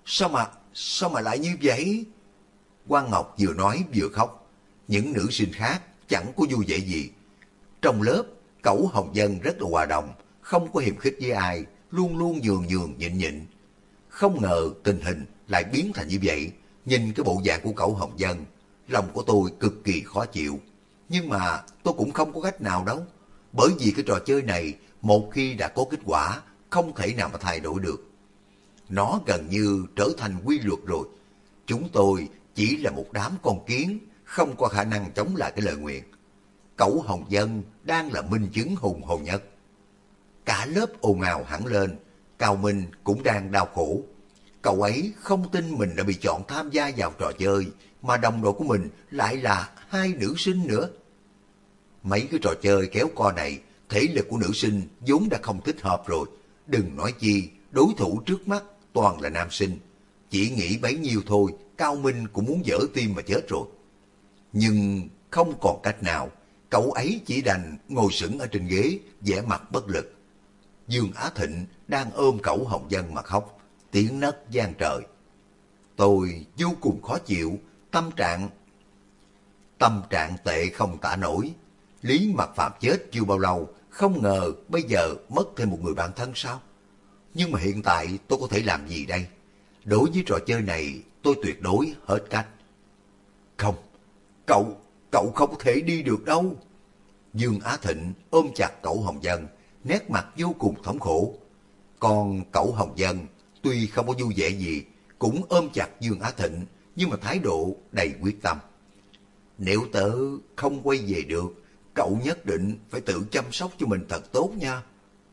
Speaker 1: Sao mà lại như vậy? Quang Ngọc vừa nói vừa khóc. Những nữ sinh khác chẳng có vui vẻ gì. Trong lớp Cẩu Hồng Dân rất là hòa đồng, không có hiềm khích với ai, luôn luôn nhường nhường nhịn nhịn. Không ngờ tình hình lại biến thành như vậy. Nhìn cái bộ dạng của Cẩu Hồng Dân, lòng của tôi cực kỳ khó chịu. Nhưng mà tôi cũng không có cách nào đâu. Bởi vì cái trò chơi này, một khi đã có kết quả, không thể nào mà thay đổi được. Nó gần như trở thành quy luật rồi. Chúng tôi chỉ là một đám con kiến, không có khả năng chống lại cái lời nguyện. Cẩu Hồng Dân đang là minh chứng hùng hồn nhất. Cả lớp ồn ào hẳn lên, Cao Minh cũng đang đau khổ. Cậu ấy không tin mình đã bị chọn tham gia vào trò chơi, mà đồng đội của mình lại là hai nữ sinh nữa. Mấy cái trò chơi kéo co này, thể lực của nữ sinh vốn đã không thích hợp rồi. Đừng nói chi, đối thủ trước mắt toàn là nam sinh. Chỉ nghĩ bấy nhiêu thôi, Cao Minh cũng muốn dở tim mà chết rồi. Nhưng không còn cách nào, cậu ấy chỉ đành ngồi sững ở trên ghế, vẻ mặt bất lực. Dương Á Thịnh đang ôm Cẩu Hồng Dân mà khóc, tiếng nấc vang trời. Tôi vô cùng khó chịu, tâm trạng tệ không tả nổi. Lý Mặc Phạm chết chưa bao lâu, không ngờ bây giờ mất thêm một người bạn thân sao? Nhưng mà hiện tại tôi có thể làm gì đây? Đối với trò chơi này, tôi tuyệt đối hết cách. Không, cậu không có thể đi được đâu. Dương Á Thịnh ôm chặt Cẩu Hồng Dân, nét mặt vô cùng thống khổ. Còn Cẩu Hồng Dân, tuy không có vui vẻ gì, cũng ôm chặt Dương Á Thịnh, nhưng mà thái độ đầy quyết tâm. Nếu tớ không quay về được, cậu nhất định phải tự chăm sóc cho mình thật tốt nha.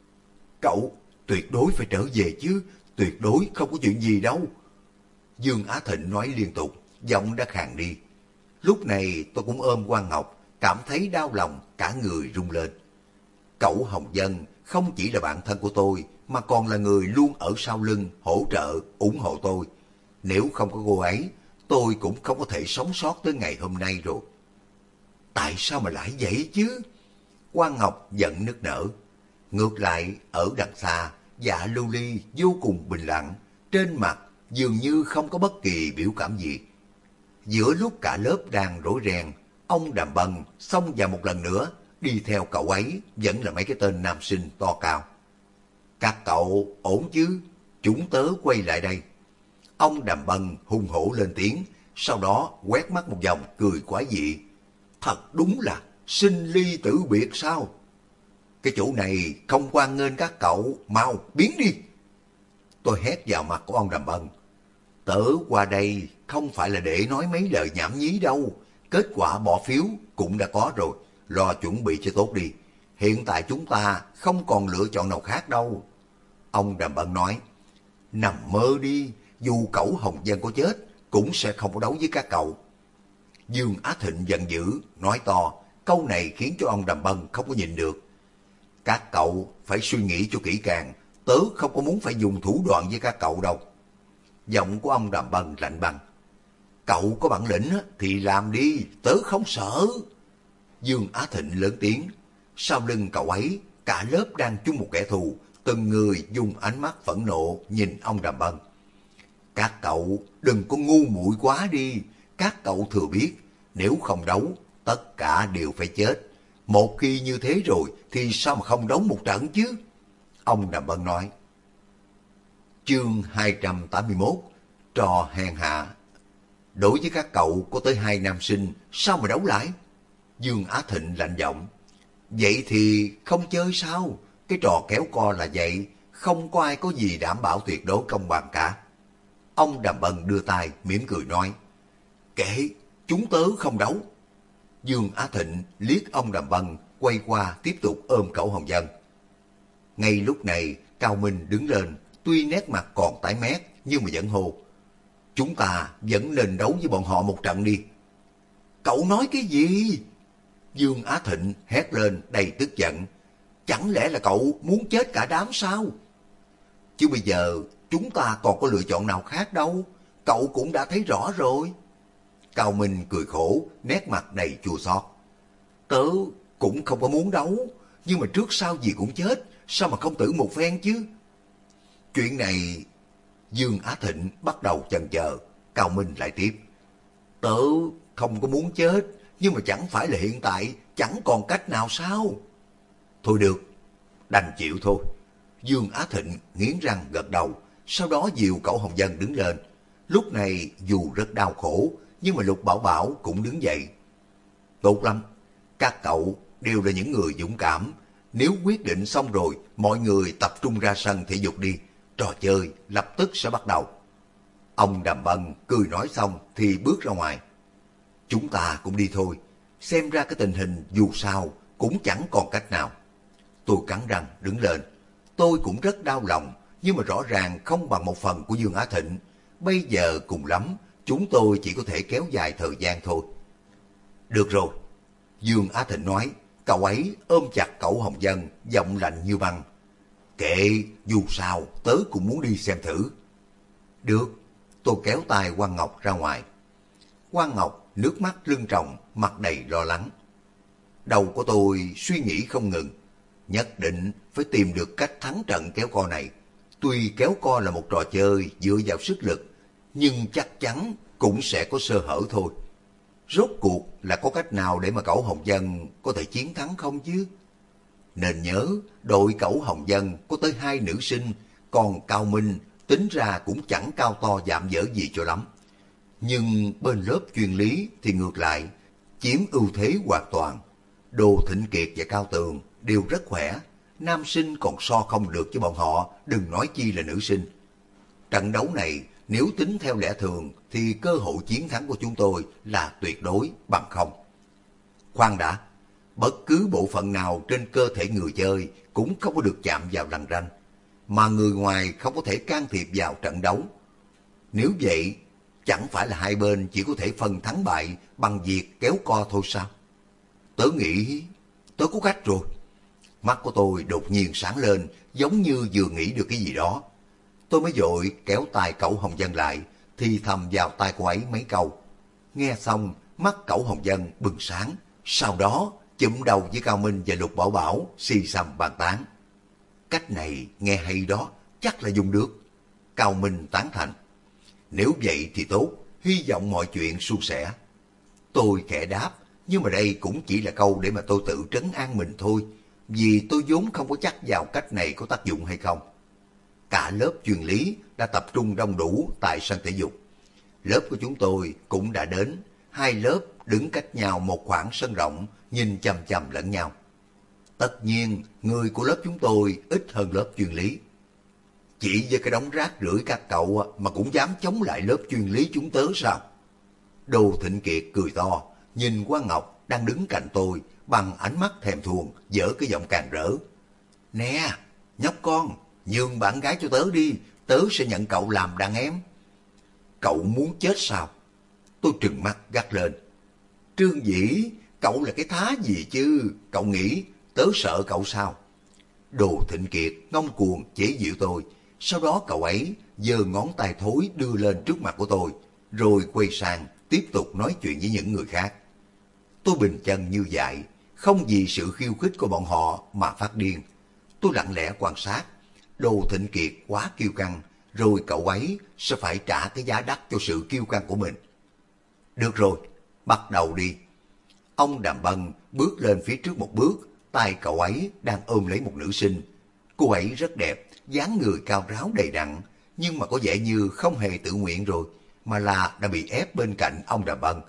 Speaker 1: Cậu tuyệt đối phải trở về chứ, tuyệt đối không có chuyện gì đâu. Dương Á Thịnh nói liên tục, giọng đã khàn đi. Lúc này tôi cũng ôm Quang Ngọc, cảm thấy đau lòng, cả người rung lên. Cẩu Hồng Dân không chỉ là bạn thân của tôi, mà còn là người luôn ở sau lưng, hỗ trợ, ủng hộ tôi. Nếu không có cô ấy, tôi cũng không có thể sống sót tới ngày hôm nay rồi. Tại sao mà lại vậy chứ? Quang Ngọc giận nức nở. Ngược lại, ở đằng xa, Dạ Lưu Ly vô cùng bình lặng, trên mặt dường như không có bất kỳ biểu cảm gì. Giữa lúc cả lớp đang rối ren, ông Đàm Bân xông vào một lần nữa, đi theo cậu ấy vẫn là mấy cái tên nam sinh to cao. Các cậu ổn chứ? Chúng tớ quay lại đây. Ông Đàm Bân hùng hổ lên tiếng, sau đó quét mắt một vòng cười quái dị. Thật đúng là sinh ly tử biệt sao? Cái chỗ này không hoan nghênh các cậu, mau biến đi. Tôi hét vào mặt của ông Đàm Bân. Tớ qua đây không phải là để nói mấy lời nhảm nhí đâu. Kết quả bỏ phiếu cũng đã có rồi, lo chuẩn bị cho tốt đi. Hiện tại chúng ta không còn lựa chọn nào khác đâu. Ông Đàm Bân nói, nằm mơ đi, dù Cẩu Hồng Dân có chết, cũng sẽ không có đấu với các cậu. Dương Á Thịnh giận dữ, nói to, câu này khiến cho ông Đàm Bân không có nhịn được. Các cậu phải suy nghĩ cho kỹ càng, tớ không có muốn phải dùng thủ đoạn với các cậu đâu. Giọng của ông Đàm Bân lạnh băng. Cậu có bản lĩnh thì làm đi, tớ không sợ. Dương Á Thịnh lớn tiếng. Sau lưng cậu ấy, cả lớp đang chung một kẻ thù, từng người dùng ánh mắt phẫn nộ nhìn ông Đàm Bân. Các cậu đừng có ngu muội quá đi, các cậu thừa biết, nếu không đấu, tất cả đều phải chết. Một khi như thế rồi thì sao mà không đấu một trận chứ? Ông Đàm Bân nói. Chương 281, trò hèn hạ. Đối với các cậu có tới 2 nam sinh, sao mà đấu lại? Dương Á Thịnh lạnh giọng. Vậy thì không chơi sao? Cái trò kéo co là vậy, không có ai có gì đảm bảo tuyệt đối công bằng cả. Ông Đàm Bân đưa tay, mỉm cười nói. Kệ, chúng tớ không đấu. Dương Á Thịnh liếc ông Đàm Bân, quay qua tiếp tục ôm Cẩu Hồng Dân. Ngay lúc này, Cao Minh đứng lên, tuy nét mặt còn tái mét, nhưng mà vẫn hô. Chúng ta vẫn nên đấu với bọn họ một trận đi. Cậu nói cái gì? Dương Á Thịnh hét lên đầy tức giận. Chẳng lẽ là cậu muốn chết cả đám sao? Chứ bây giờ chúng ta còn có lựa chọn nào khác đâu. Cậu cũng đã thấy rõ rồi. Cao Minh cười khổ, nét mặt đầy chua xót. Tớ cũng không có muốn đấu, nhưng mà trước sau gì cũng chết, sao mà không thử một phen chứ? Chuyện này... Dương Á Thịnh bắt đầu chần chờ. Cao Minh lại tiếp. Tớ không có muốn chết, nhưng mà chẳng phải là hiện tại chẳng còn cách nào sao? Thôi được, đành chịu thôi. Dương Á Thịnh nghiến răng gật đầu, sau đó dìu Cẩu Hồng Dân đứng lên. Lúc này dù rất đau khổ, nhưng mà Lục Bảo Bảo cũng đứng dậy. Tốt lắm, các cậu đều là những người dũng cảm. Nếu quyết định xong rồi, mọi người tập trung ra sân thể dục đi. Trò chơi lập tức sẽ bắt đầu. Ông Đàm Bân cười nói xong thì bước ra ngoài. Chúng ta cũng đi thôi. Xem ra cái tình hình dù sao cũng chẳng còn cách nào. Tôi cắn răng đứng lên. Tôi cũng rất đau lòng, nhưng mà rõ ràng không bằng một phần của Dương Á Thịnh. Bây giờ cùng lắm, chúng tôi chỉ có thể kéo dài thời gian thôi. Được rồi, Dương Á Thịnh nói. Cậu ấy ôm chặt Cẩu Hồng Dân, giọng lạnh như băng. Kệ, dù sao, tớ cũng muốn đi xem thử. Được, tôi kéo tay Quang Ngọc ra ngoài. Quang Ngọc nước mắt lưng tròng, mặt đầy lo lắng. Đầu của tôi suy nghĩ không ngừng. Nhất định phải tìm được cách thắng trận kéo co này. Tuy kéo co là một trò chơi dựa vào sức lực, nhưng chắc chắn cũng sẽ có sơ hở thôi. Rốt cuộc là có cách nào để mà Cẩu Hồng Dân có thể chiến thắng không chứ? Nên nhớ, đội Cẩu Hồng Dân có tới 2 nữ sinh, còn Cao Minh tính ra cũng chẳng cao to dạm dở gì cho lắm. Nhưng bên lớp chuyên lý thì ngược lại, chiếm ưu thế hoàn toàn. Đồ Thịnh Kiệt và Cao Tường đều rất khỏe, nam sinh còn so không được với bọn họ, đừng nói chi là nữ sinh. Trận đấu này nếu tính theo lẽ thường thì cơ hội chiến thắng của chúng tôi là tuyệt đối bằng không. Khoan đã, bất cứ bộ phận nào trên cơ thể người chơi cũng không có được chạm vào lằn ranh, mà người ngoài không có thể can thiệp vào trận đấu. Nếu vậy, chẳng phải là hai bên chỉ có thể phân thắng bại bằng việc kéo co thôi sao? Tớ nghĩ tớ có cách rồi. Mắt của tôi đột nhiên sáng lên, giống như vừa nghĩ được cái gì đó. Tôi mới vội kéo tay Cẩu Hồng Dân lại, thì thầm vào tai cô ấy mấy câu. Nghe xong, mắt Cẩu Hồng Dân bừng sáng, sau đó chụm đầu với Cao Minh và Lục Bảo Bảo xì xầm bàn tán. Cách này nghe hay đó, chắc là dùng được. Cao Minh tán thành. Nếu vậy thì tốt, hy vọng mọi chuyện suôn sẻ. Tôi khẽ đáp, nhưng mà đây cũng chỉ là câu để mà tôi tự trấn an mình thôi, vì tôi vốn không có chắc vào cách này có tác dụng hay không. Cả lớp chuyên lý đã tập trung đông đủ tại sân thể dục. Lớp của chúng tôi cũng đã đến, hai lớp đứng cách nhau một khoảng sân rộng, nhìn chằm chằm lẫn nhau. Tất nhiên, người của lớp chúng tôi ít hơn lớp chuyên lý. Chỉ với cái đống rác rưởi các cậu mà cũng dám chống lại lớp chuyên lý chúng tớ sao? Đồ Thịnh Kiệt cười to, nhìn Quang Ngọc đang đứng cạnh tôi bằng ánh mắt thèm thuồng, giở cái giọng càng rỡ. Nè, nhóc con, nhường bạn gái cho tớ đi, tớ sẽ nhận cậu làm đàn em. Cậu muốn chết sao? Tôi trừng mắt gắt lên. Trương Dĩ, cậu là cái thá gì chứ? Cậu nghĩ tớ sợ cậu sao? Đồ Thịnh Kiệt ngông cuồng chế giễu tôi. Sau đó cậu ấy giơ ngón tay thối đưa lên trước mặt của tôi, rồi quay sang tiếp tục nói chuyện với những người khác. Tôi bình chân như vậy, không vì sự khiêu khích của bọn họ mà phát điên. Tôi lặng lẽ quan sát. Đồ Thịnh Kiệt quá kiêu căng, rồi cậu ấy sẽ phải trả cái giá đắt cho sự kiêu căng của mình. Được rồi, bắt đầu đi. Ông Đàm Bân bước lên phía trước một bước, tay cậu ấy đang ôm lấy một nữ sinh. Cô ấy rất đẹp, dáng người cao ráo đầy đặn, nhưng mà có vẻ như không hề tự nguyện rồi, mà là đã bị ép bên cạnh ông Đàm Bân.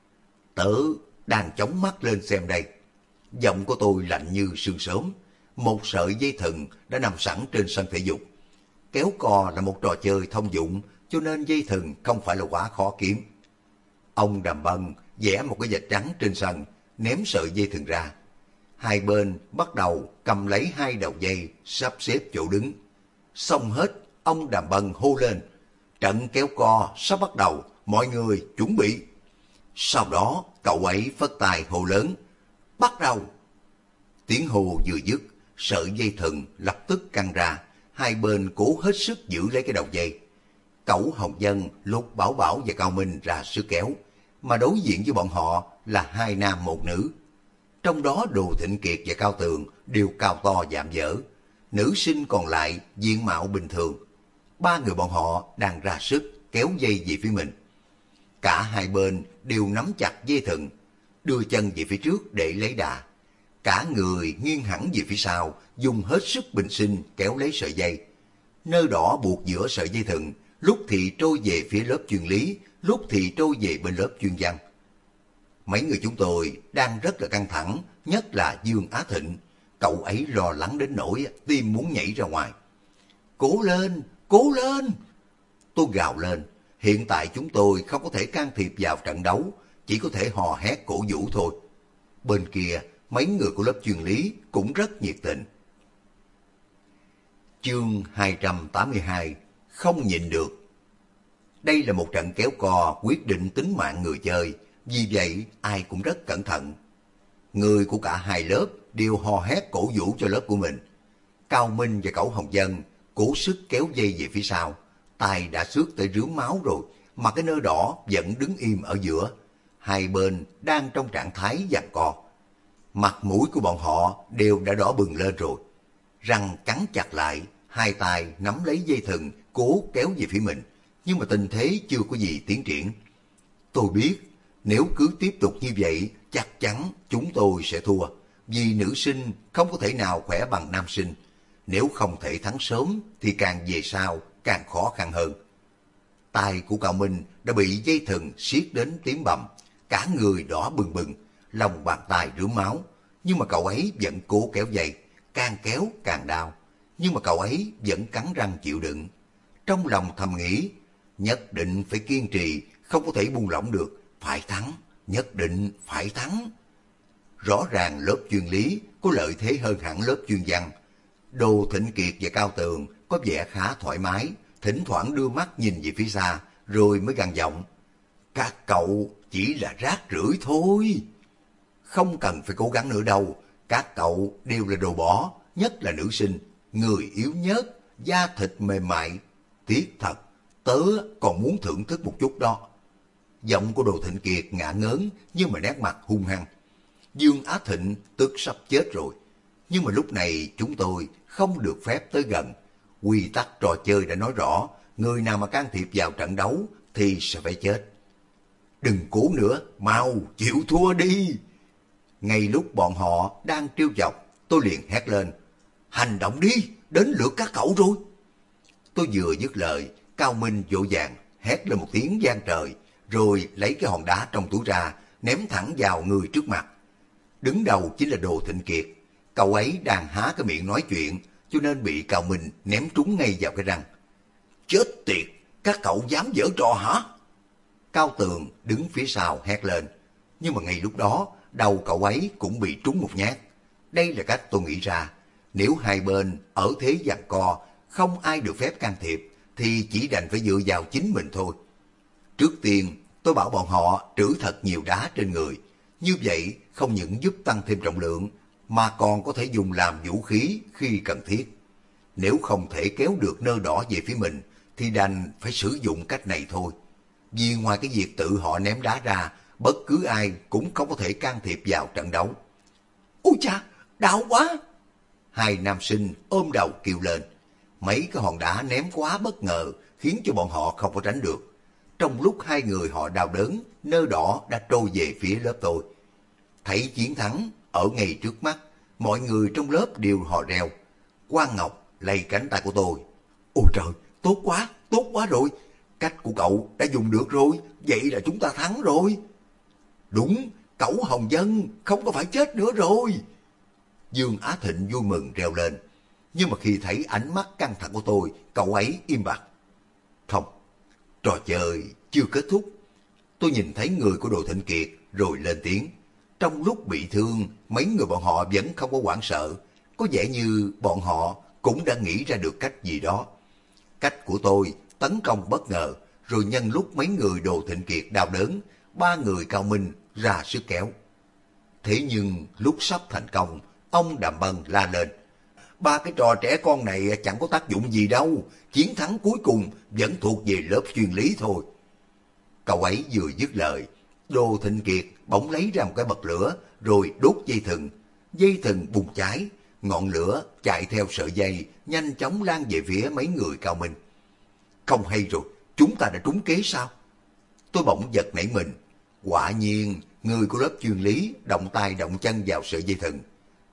Speaker 1: Tớ đang chống mắt lên xem đây. Giọng của tôi lạnh như sương sớm. Một sợi dây thừng đã nằm sẵn trên sân thể dục. Kéo co là một trò chơi thông dụng, cho nên dây thừng không phải là quá khó kiếm. Ông Đàm Bân vẽ một cái vạch trắng trên sân, ném sợi dây thừng ra. Hai bên bắt đầu cầm lấy hai đầu dây, sắp xếp chỗ đứng. Xong hết, ông Đàm Bân hô lên. Trận kéo co sắp bắt đầu, mọi người chuẩn bị. Sau đó, cậu ấy phất tay hô lớn. Bắt đầu! Tiếng hô vừa dứt, sợi dây thừng lập tức căng ra, hai bên cố hết sức giữ lấy cái đầu dây. Cẩu Hồng Dân, Lục Bảo Bảo và Cao Minh ra sức kéo, mà đối diện với bọn họ là hai nam một nữ. Trong đó Đồ Thịnh Kiệt và Cao Tường đều cao to dạm dở, nữ sinh còn lại diện mạo bình thường. Ba người bọn họ đang ra sức kéo dây về phía mình. Cả hai bên đều nắm chặt dây thừng, đưa chân về phía trước để lấy đà. Cả người nghiêng hẳn về phía sau, dùng hết sức bình sinh kéo lấy sợi dây. Nơ đỏ buộc giữa sợi dây thừng, lúc thì trôi về phía lớp chuyên lý, lúc thì trôi về bên lớp chuyên văn. Mấy người chúng tôi đang rất là căng thẳng, nhất là Dương Á Thịnh. Cậu ấy lo lắng đến nỗi tim muốn nhảy ra ngoài. Cố lên, cố lên! Tôi gào lên. Hiện tại chúng tôi không có thể can thiệp vào trận đấu, chỉ có thể hò hét cổ vũ thôi. Bên kia, mấy người của lớp chuyên lý cũng rất nhiệt tình. Chương 282: Không nhịn được. Đây là một trận kéo co quyết định tính mạng người chơi, vì vậy ai cũng rất cẩn thận. Người của cả hai lớp đều hò hét cổ vũ cho lớp của mình. Cao Minh và Cẩu Hồng Vân cố sức kéo dây về phía sau, tay đã xước tới rướm máu rồi, mà cái nơ đỏ vẫn đứng im ở giữa. Hai bên đang trong trạng thái giằng co. Mặt mũi của bọn họ đều đã đỏ bừng lên rồi. Răng cắn chặt lại, hai tay nắm lấy dây thừng cố kéo về phía mình, nhưng mà tình thế chưa có gì tiến triển. Tôi biết nếu cứ tiếp tục như vậy chắc chắn chúng tôi sẽ thua, vì nữ sinh không có thể nào khỏe bằng nam sinh. Nếu không thể thắng sớm thì càng về sau càng khó khăn hơn. Tay của Cao Minh đã bị dây thừng siết đến tím bầm, cả người đỏ bừng bừng, lòng bàn tay rướm máu, nhưng mà cậu ấy vẫn cố kéo dây, càng kéo càng đau, nhưng mà cậu ấy vẫn cắn răng chịu đựng. Trong lòng thầm nghĩ, nhất định phải kiên trì, không có thể buông lỏng được, phải thắng, nhất định phải thắng. Rõ ràng lớp chuyên lý có lợi thế hơn hẳn lớp chuyên văn. Đồ Thịnh Kiệt và Cao Tường có vẻ khá thoải mái, thỉnh thoảng đưa mắt nhìn về phía xa, rồi mới gằn giọng. Các cậu chỉ là rác rưởi thôi. Không cần phải cố gắng nữa đâu, các cậu đều là đồ bỏ, nhất là nữ sinh, người yếu nhớt, da thịt mềm mại. Tiếc thật, tớ còn muốn thưởng thức một chút đó. Giọng của Đồ Thịnh Kiệt ngả ngớn, nhưng mà nét mặt hung hăng. Dương Á Thịnh tức sắp chết rồi, nhưng mà lúc này chúng tôi không được phép tới gần. Quy tắc trò chơi đã nói rõ, người nào mà can thiệp vào trận đấu thì sẽ phải chết. Đừng cố nữa, mau chịu thua đi. Ngay lúc bọn họ đang trêu chọc, tôi liền hét lên. Hành động đi, đến lượt các cậu rồi. Tôi vừa dứt lời, Cao Minh vội vàng hét lên một tiếng vang trời, rồi lấy cái hòn đá trong túi ra, ném thẳng vào người trước mặt. Đứng đầu chính là Đồ Thịnh Kiệt. Cậu ấy đang há cái miệng nói chuyện, cho nên bị Cao Minh ném trúng ngay vào cái răng. Chết tiệt, các cậu dám giở trò hả? Cao Tường đứng phía sau hét lên, nhưng mà ngay lúc đó đầu cậu ấy cũng bị trúng một nhát. Đây là cách tôi nghĩ ra, nếu hai bên ở thế giằng co, không ai được phép can thiệp, thì chỉ đành phải dựa vào chính mình thôi. Trước tiên, tôi bảo bọn họ trữ thật nhiều đá trên người, như vậy không những giúp tăng thêm trọng lượng, mà còn có thể dùng làm vũ khí khi cần thiết. Nếu không thể kéo được nơ đỏ về phía mình, thì đành phải sử dụng cách này thôi. Vì ngoài cái việc tự họ ném đá ra, bất cứ ai cũng không có thể can thiệp vào trận đấu. Ôi cha, đau quá! Hai nam sinh ôm đầu kêu lên. Mấy cái hòn đá ném quá bất ngờ, khiến cho bọn họ không có tránh được. Trong lúc hai người họ đau đớn, nơ đỏ đã trôi về phía lớp tôi. Thấy chiến thắng ở ngay trước mắt, mọi người trong lớp đều hò reo. Quang Ngọc lay cánh tay của tôi. Ôi trời, tốt quá rồi. Cách của cậu đã dùng được rồi, vậy là chúng ta thắng rồi. Đúng, Cẩu Hồng Vân không có phải chết nữa rồi. Dương Á Thịnh vui mừng reo lên. Nhưng mà khi thấy ánh mắt căng thẳng của tôi, cậu ấy im bặt. Không, trò chơi chưa kết thúc. Tôi nhìn thấy người của Đồ Thịnh Kiệt rồi lên tiếng. Trong lúc bị thương, mấy người bọn họ vẫn không có hoảng sợ. Có vẻ như bọn họ cũng đã nghĩ ra được cách gì đó. Cách của tôi tấn công bất ngờ, rồi nhân lúc mấy người Đồ Thịnh Kiệt đau đớn, ba người Cao Minh ra sức kéo. Thế nhưng lúc sắp thành công, ông Đàm Bân la lên. Ba cái trò trẻ con này chẳng có tác dụng gì đâu, chiến thắng cuối cùng vẫn thuộc về lớp chuyên lý thôi. Cậu ấy vừa dứt lời, Đồ Thịnh Kiệt bỗng lấy ra một cái bật lửa, rồi đốt dây thừng bùng cháy, ngọn lửa chạy theo sợi dây, nhanh chóng lan về phía mấy người Cao Minh. Không hay rồi, chúng ta đã trúng kế sao? Tôi bỗng giật nảy mình. Quả nhiên, người của lớp chuyên lý động tay động chân vào sợi dây thừng.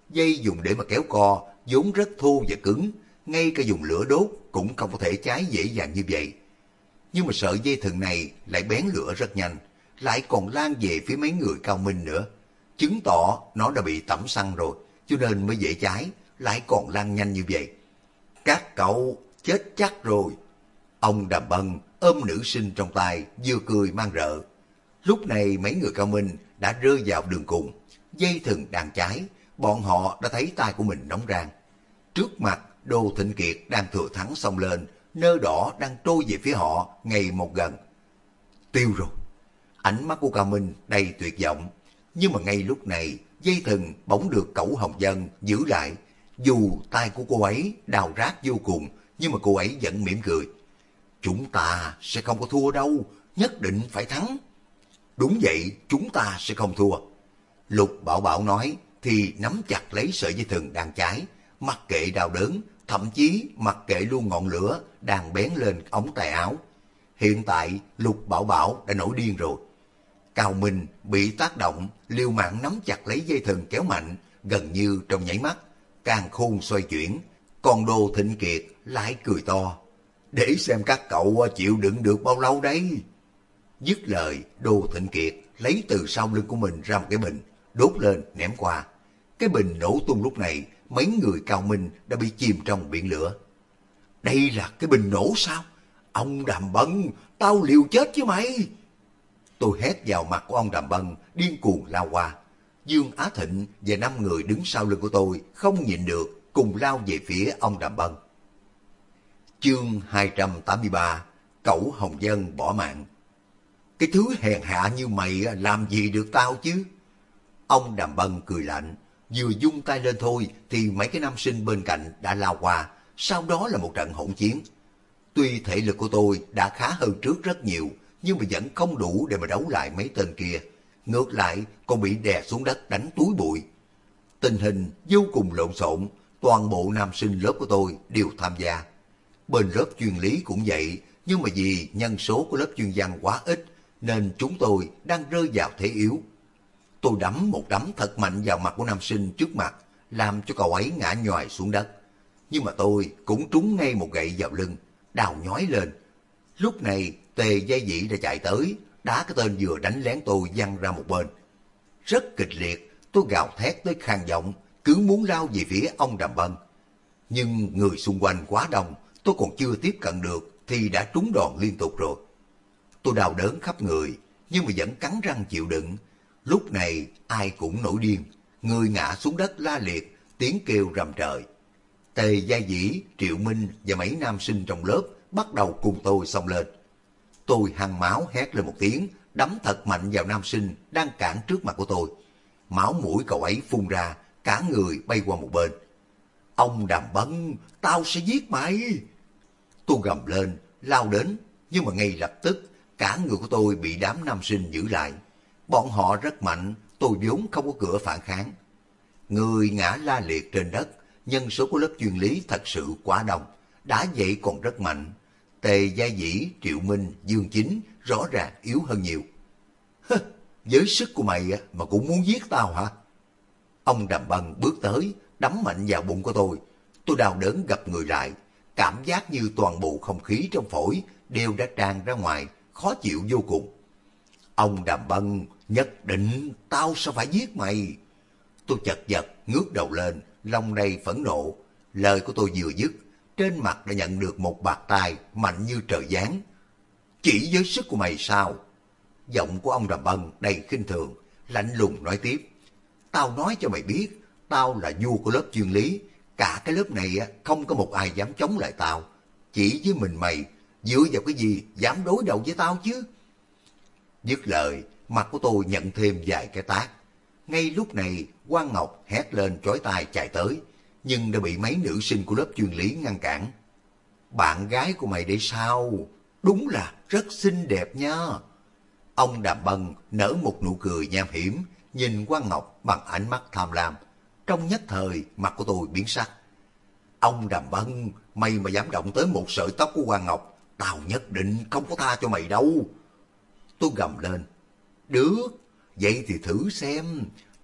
Speaker 1: Dây dùng để mà kéo co vốn rất thô và cứng, ngay cả dùng lửa đốt cũng không có thể cháy dễ dàng như vậy. Nhưng mà sợi dây thừng này lại bén lửa rất nhanh, lại còn lan về phía mấy người Cao Minh nữa, chứng tỏ nó đã bị tẩm xăng rồi, cho nên mới dễ cháy, lại còn lan nhanh như vậy. Các cậu chết chắc rồi. Ông Đàm Bân ôm nữ sinh trong tay, vừa cười mang rợ. Lúc này mấy người Cao Minh đã rơi vào đường cùng, dây thừng đang cháy, bọn họ đã thấy tay của mình nóng rang. Trước mặt, Đô Thịnh Kiệt đang thừa thắng xông lên, nơ đỏ đang trôi về phía họ ngày một gần. Tiêu rồi. Ánh mắt của Cao Minh đầy tuyệt vọng, nhưng mà ngay lúc này, dây thừng bỗng được Cẩu Hồng Vân giữ lại. Dù tay của cô ấy đau rát vô cùng, nhưng mà cô ấy vẫn mỉm cười. Chúng ta sẽ không có thua đâu, nhất định phải thắng. Đúng vậy, chúng ta sẽ không thua. Lục Bảo Bảo nói thì nắm chặt lấy sợi dây thừng đang cháy, mặc kệ đau đớn, thậm chí mặc kệ luôn ngọn lửa đang bén lên ống tay áo. Hiện tại Lục Bảo Bảo đã nổi điên rồi. Cao Minh bị tác động, liều mạng nắm chặt lấy dây thừng kéo mạnh, gần như trong nháy mắt, càn khôn xoay chuyển. Còn Đô Thịnh Kiệt lại cười to. Để xem các cậu chịu đựng được bao lâu đấy. Dứt lời, Đô Thịnh Kiệt lấy từ sau lưng của mình ra một cái bình, đốt lên ném qua. Cái bình nổ tung lúc này, mấy người Cao Minh đã bị chìm trong biển lửa. Đây là cái bình nổ sao? Ông Đàm Bân, tao liều chết với mày. Tôi hét vào mặt của ông Đàm Bân, điên cuồng lao qua. Dương Á Thịnh và 5 người đứng sau lưng của tôi không nhịn được, cùng lao về phía ông Đàm Bân. Chương 283, Cẩu Hồng Vân bỏ mạng. Cái thứ hèn hạ như mày làm gì được tao chứ? Ông Đàm Bân cười lạnh, vừa vung tay lên thôi thì mấy cái nam sinh bên cạnh đã lao qua, sau đó là một trận hỗn chiến. Tuy thể lực của tôi đã khá hơn trước rất nhiều, nhưng mà vẫn không đủ để mà đấu lại mấy tên kia. Ngược lại còn bị đè xuống đất đánh túi bụi. Tình hình vô cùng lộn xộn, toàn bộ nam sinh lớp của tôi đều tham gia. Bên lớp chuyên lý cũng vậy, nhưng mà vì nhân số của lớp chuyên văn quá ít, nên chúng tôi đang rơi vào thế yếu. Tôi đấm một đấm thật mạnh vào mặt của nam sinh trước mặt, làm cho cậu ấy ngã nhoài xuống đất. Nhưng mà tôi cũng trúng ngay một gậy vào lưng, đau nhói lên. Lúc này Tề Gia Dĩ đã chạy tới, đá cái tên vừa đánh lén tôi văng ra một bên. Rất kịch liệt, tôi gào thét tới khàn giọng, cứ muốn lao về phía ông Đàm Bân. Nhưng người xung quanh quá đông, tôi còn chưa tiếp cận được thì đã trúng đòn liên tục rồi. Tôi đau đớn khắp người, nhưng mà vẫn cắn răng chịu đựng. Lúc này ai cũng nổi điên, người ngã xuống đất la liệt, tiếng kêu rầm trời. Tề Gia Dĩ, Triệu Minh và mấy nam sinh trong lớp bắt đầu cùng tôi xông lên. Tôi hăng máu hét lên một tiếng, đấm thật mạnh vào nam sinh đang cản trước mặt của tôi. Máu mũi cậu ấy phun ra, cả người bay qua một bên. Ông Đàm Bân, tao sẽ giết mày. Tôi gầm lên, lao đến, nhưng mà ngay lập tức, cả người của tôi bị đám nam sinh giữ lại. Bọn họ rất mạnh, tôi vốn không có cửa phản kháng. Người ngã la liệt trên đất, nhân số của lớp chuyên lý thật sự quá đông, đã vậy còn rất mạnh. Tề Gia Dĩ, Triệu Minh, Dương Chính rõ ràng yếu hơn nhiều. Hơ, với sức của mày mà cũng muốn giết tao hả? Ông Đàm Bân bước tới, đấm mạnh vào bụng của tôi. Tôi đau đớn gập người lại, cảm giác như toàn bộ không khí trong phổi đều đã tràn ra ngoài, khó chịu vô cùng. Ông Đàm Bân, nhất định tao sẽ phải giết mày. Tôi chật vật ngước đầu lên, lòng đầy phẫn nộ. Lời của tôi vừa dứt, trên mặt đã nhận được một bạt tai mạnh như trời giáng. Chỉ với sức của mày sao? Giọng của ông Đàm Bân đầy khinh thường, lạnh lùng nói tiếp. Tao nói cho mày biết, tao là vua của lớp chuyên lý. Cả cái lớp này không có một ai dám chống lại tao. Chỉ với mình mày, dựa vào cái gì dám đối đầu với tao chứ? Dứt lời, mặt của tôi nhận thêm vài cái tát. Ngay lúc này, Quang Ngọc hét lên chói tai chạy tới, nhưng đã bị mấy nữ sinh của lớp chuyên lý ngăn cản. Bạn gái của mày đây sao? Đúng là rất xinh đẹp nha. Ông Đàm Bân nở một nụ cười nham hiểm, nhìn Quang Ngọc bằng ánh mắt tham lam. Trong nhất thời, mặt của tôi biến sắc. Ông Đàm Bân, mày mà dám động tới một sợi tóc của Quang Ngọc, tao nhất định không có tha cho mày đâu. Tôi gầm lên. Được, vậy thì thử xem,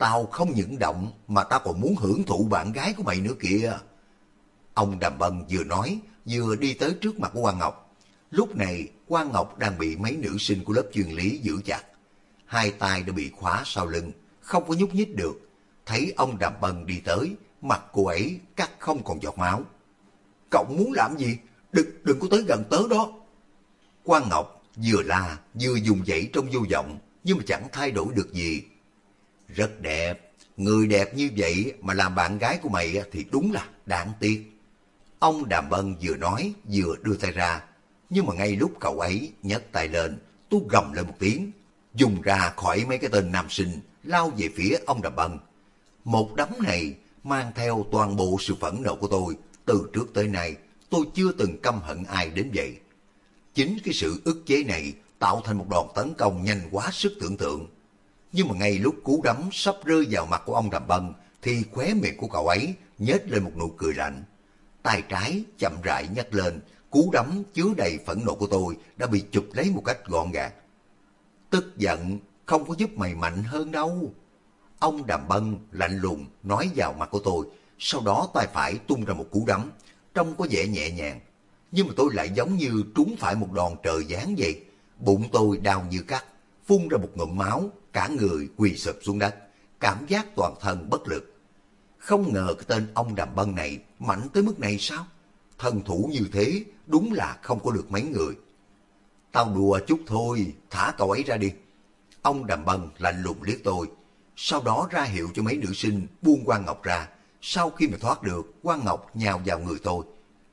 Speaker 1: Tao không những động mà tao còn muốn hưởng thụ bạn gái của mày nữa kìa. Ông Đàm Bân vừa nói, vừa đi tới trước mặt của Quang Ngọc. Lúc này, Quang Ngọc đang bị mấy nữ sinh của lớp chuyên lý giữ chặt. Hai tay đã bị khóa sau lưng, không có nhúc nhích được. Thấy ông Đàm Bân đi tới, mặt cô ấy cắt không còn giọt máu. Cậu muốn làm gì? Đừng có tới gần tớ đó. Quang Ngọc vừa la vừa dùng dãy trong vô vọng, nhưng mà chẳng thay đổi được gì. Rất đẹp, người đẹp như vậy mà làm bạn gái của mày thì đúng là đáng tiếc. Ông Đàm Bân vừa nói vừa đưa tay ra, nhưng mà ngay lúc cậu ấy nhấc tay lên, tôi gầm lên một tiếng, dùng ra khỏi mấy cái tên nam sinh, lao về phía ông Đàm Bân. Một đấm này mang theo toàn bộ sự phẫn nộ của tôi. Từ trước tới nay, tôi chưa từng căm hận ai đến vậy. Chính cái sự ức chế này tạo thành một đòn tấn công nhanh quá sức tưởng tượng. Nhưng mà ngay lúc cú đấm sắp rơi vào mặt của ông Đàm Bân, thì khóe miệng của cậu ấy nhếch lên một nụ cười lạnh. Tay trái chậm rãi nhấc lên, cú đấm chứa đầy phẫn nộ của tôi đã bị chụp lấy một cách gọn gàng. Tức giận không có giúp mày mạnh hơn đâu. Ông Đàm Bân lạnh lùng nói vào mặt của tôi, sau đó tay phải tung ra một cú đấm, trông có vẻ nhẹ nhàng. Nhưng mà tôi lại giống như trúng phải một đòn trời giáng vậy. Bụng tôi đau như cắt, phun ra một ngụm máu, cả người quỳ sụp xuống đất, cảm giác toàn thân bất lực. Không ngờ cái tên ông Đàm Bân này mạnh tới mức này sao? Thần thủ như thế đúng là không có được mấy người. Tao đùa chút thôi, thả cậu ấy ra đi. Ông Đàm Bân lạnh lùng liếc tôi, sau đó ra hiệu cho mấy nữ sinh buông Quang Ngọc ra. Sau khi mà thoát được, Quang Ngọc nhào vào người tôi.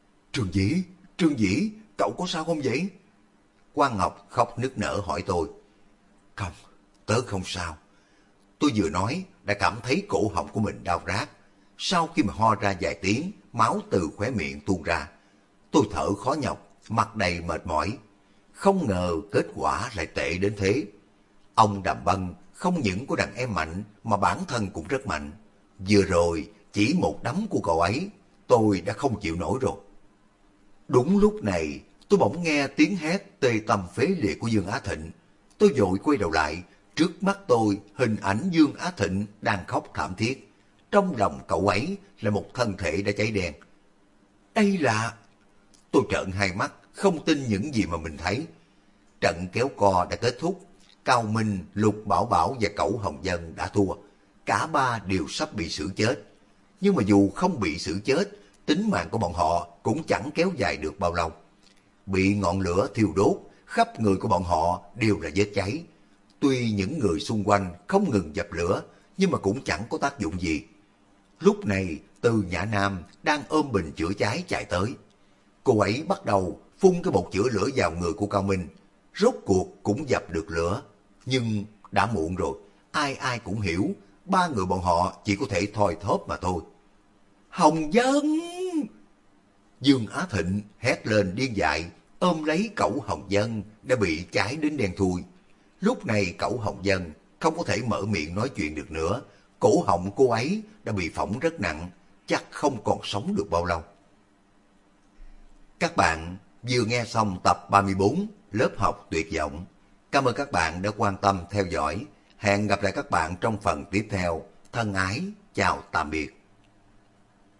Speaker 1: Trương Dĩ, cậu có sao không vậy? Quang Ngọc khóc nức nở hỏi tôi. Không, tớ không sao. Tôi vừa nói đã cảm thấy cổ họng của mình đau rát. Sau khi mà ho ra vài tiếng, máu từ khóe miệng tuôn ra. Tôi thở khó nhọc, mặt đầy mệt mỏi. Không ngờ kết quả lại tệ đến thế. Ông Đàm Bân không những có đàn em mạnh mà bản thân cũng rất mạnh. Vừa rồi chỉ một đấm của cậu ấy, tôi đã không chịu nổi rồi. Đúng lúc này, tôi bỗng nghe tiếng hét tê tâm phế liệt của Dương Á Thịnh. Tôi vội quay đầu lại, trước mắt tôi hình ảnh Dương Á Thịnh đang khóc thảm thiết. Trong lòng cậu ấy là một thân thể đã cháy đen. Đây là... Tôi trợn hai mắt, không tin những gì mà mình thấy. Trận kéo co đã kết thúc. Cao Minh, Lục Bảo Bảo và Cẩu Hồng Dân đã thua. Cả ba đều sắp bị xử chết. Nhưng mà dù không bị xử chết, tính mạng của bọn họ cũng chẳng kéo dài được bao lâu. Bị ngọn lửa thiêu đốt, khắp người của bọn họ đều là vết cháy. Tuy những người xung quanh không ngừng dập lửa, nhưng mà cũng chẳng có tác dụng gì. Lúc này, Từ Nhã Nam đang ôm bình chữa cháy chạy tới. Cô ấy bắt đầu phun cái bột chữa lửa vào người của Cao Minh. Rốt cuộc cũng dập được lửa. Nhưng đã muộn rồi, ai ai cũng hiểu, ba người bọn họ chỉ có thể thoi thóp mà thôi. Hồng Dân! Dương Á Thịnh hét lên điên dại, ôm lấy Cẩu Hồng Dân đã bị cháy đến đen thui. Lúc này Cẩu Hồng Dân không có thể mở miệng nói chuyện được nữa. Cổ họng cô ấy đã bị phỏng rất nặng, chắc không còn sống được bao lâu. Các bạn vừa nghe xong tập 34 Lớp học tuyệt vọng. Cảm ơn các bạn đã quan tâm theo dõi. Hẹn gặp lại các bạn trong phần tiếp theo. Thân ái, chào tạm biệt.